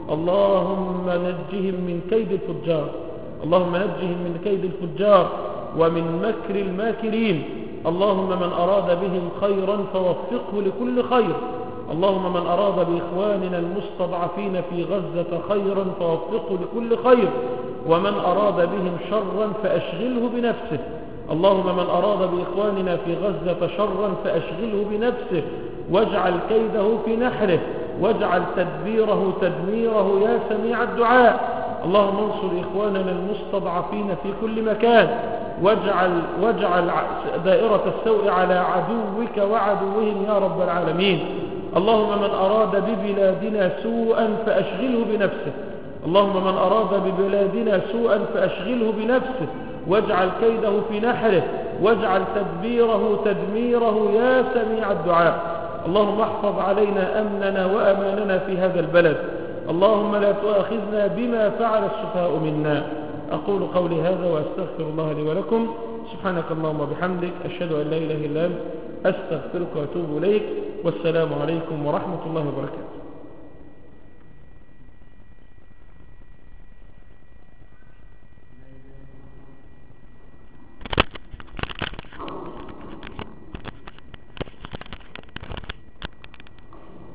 اللهم نجهم من كيد الفجار، اللهم نجهم من كيد الفجار ومن مكر الماكرين. اللهم من أراد بهم خيرا فوفقه لكل خير، اللهم من أراد بإخواننا المستضعفين في غزة خيرا فوفقه لكل خير، ومن أراد بهم شرا فأشغله بنفسه. اللهم من أراد بإخواننا في غزة شرا فأشغله بنفسه، واجعل كيده في نحره، واجعل تدبيره تدميره يا سميع الدعاء. اللهم انصر إخواننا المستضعفين في كل مكان، واجعل, واجعل دائرة السوء على عدوك وعدوهم يا رب العالمين. اللهم من أراد ببلادنا سوءا فأشغله بنفسه، اللهم من أراد ببلادنا سوءا فأشغله بنفسه، واجعل كيده في نحره، واجعل تدبيره تدميره يا سميع الدعاء. اللهم احفظ علينا أمننا وأماننا في هذا البلد، اللهم لا تؤاخذنا بما فعل السفهاء منا. أقول قولي هذا وأستغفر الله لي ولكم. سبحانك اللهم وبحمدك، أشهد أن لا إله إلا أنت، أستغفرك وأتوب إليك. والسلام عليكم ورحمة الله وبركاته.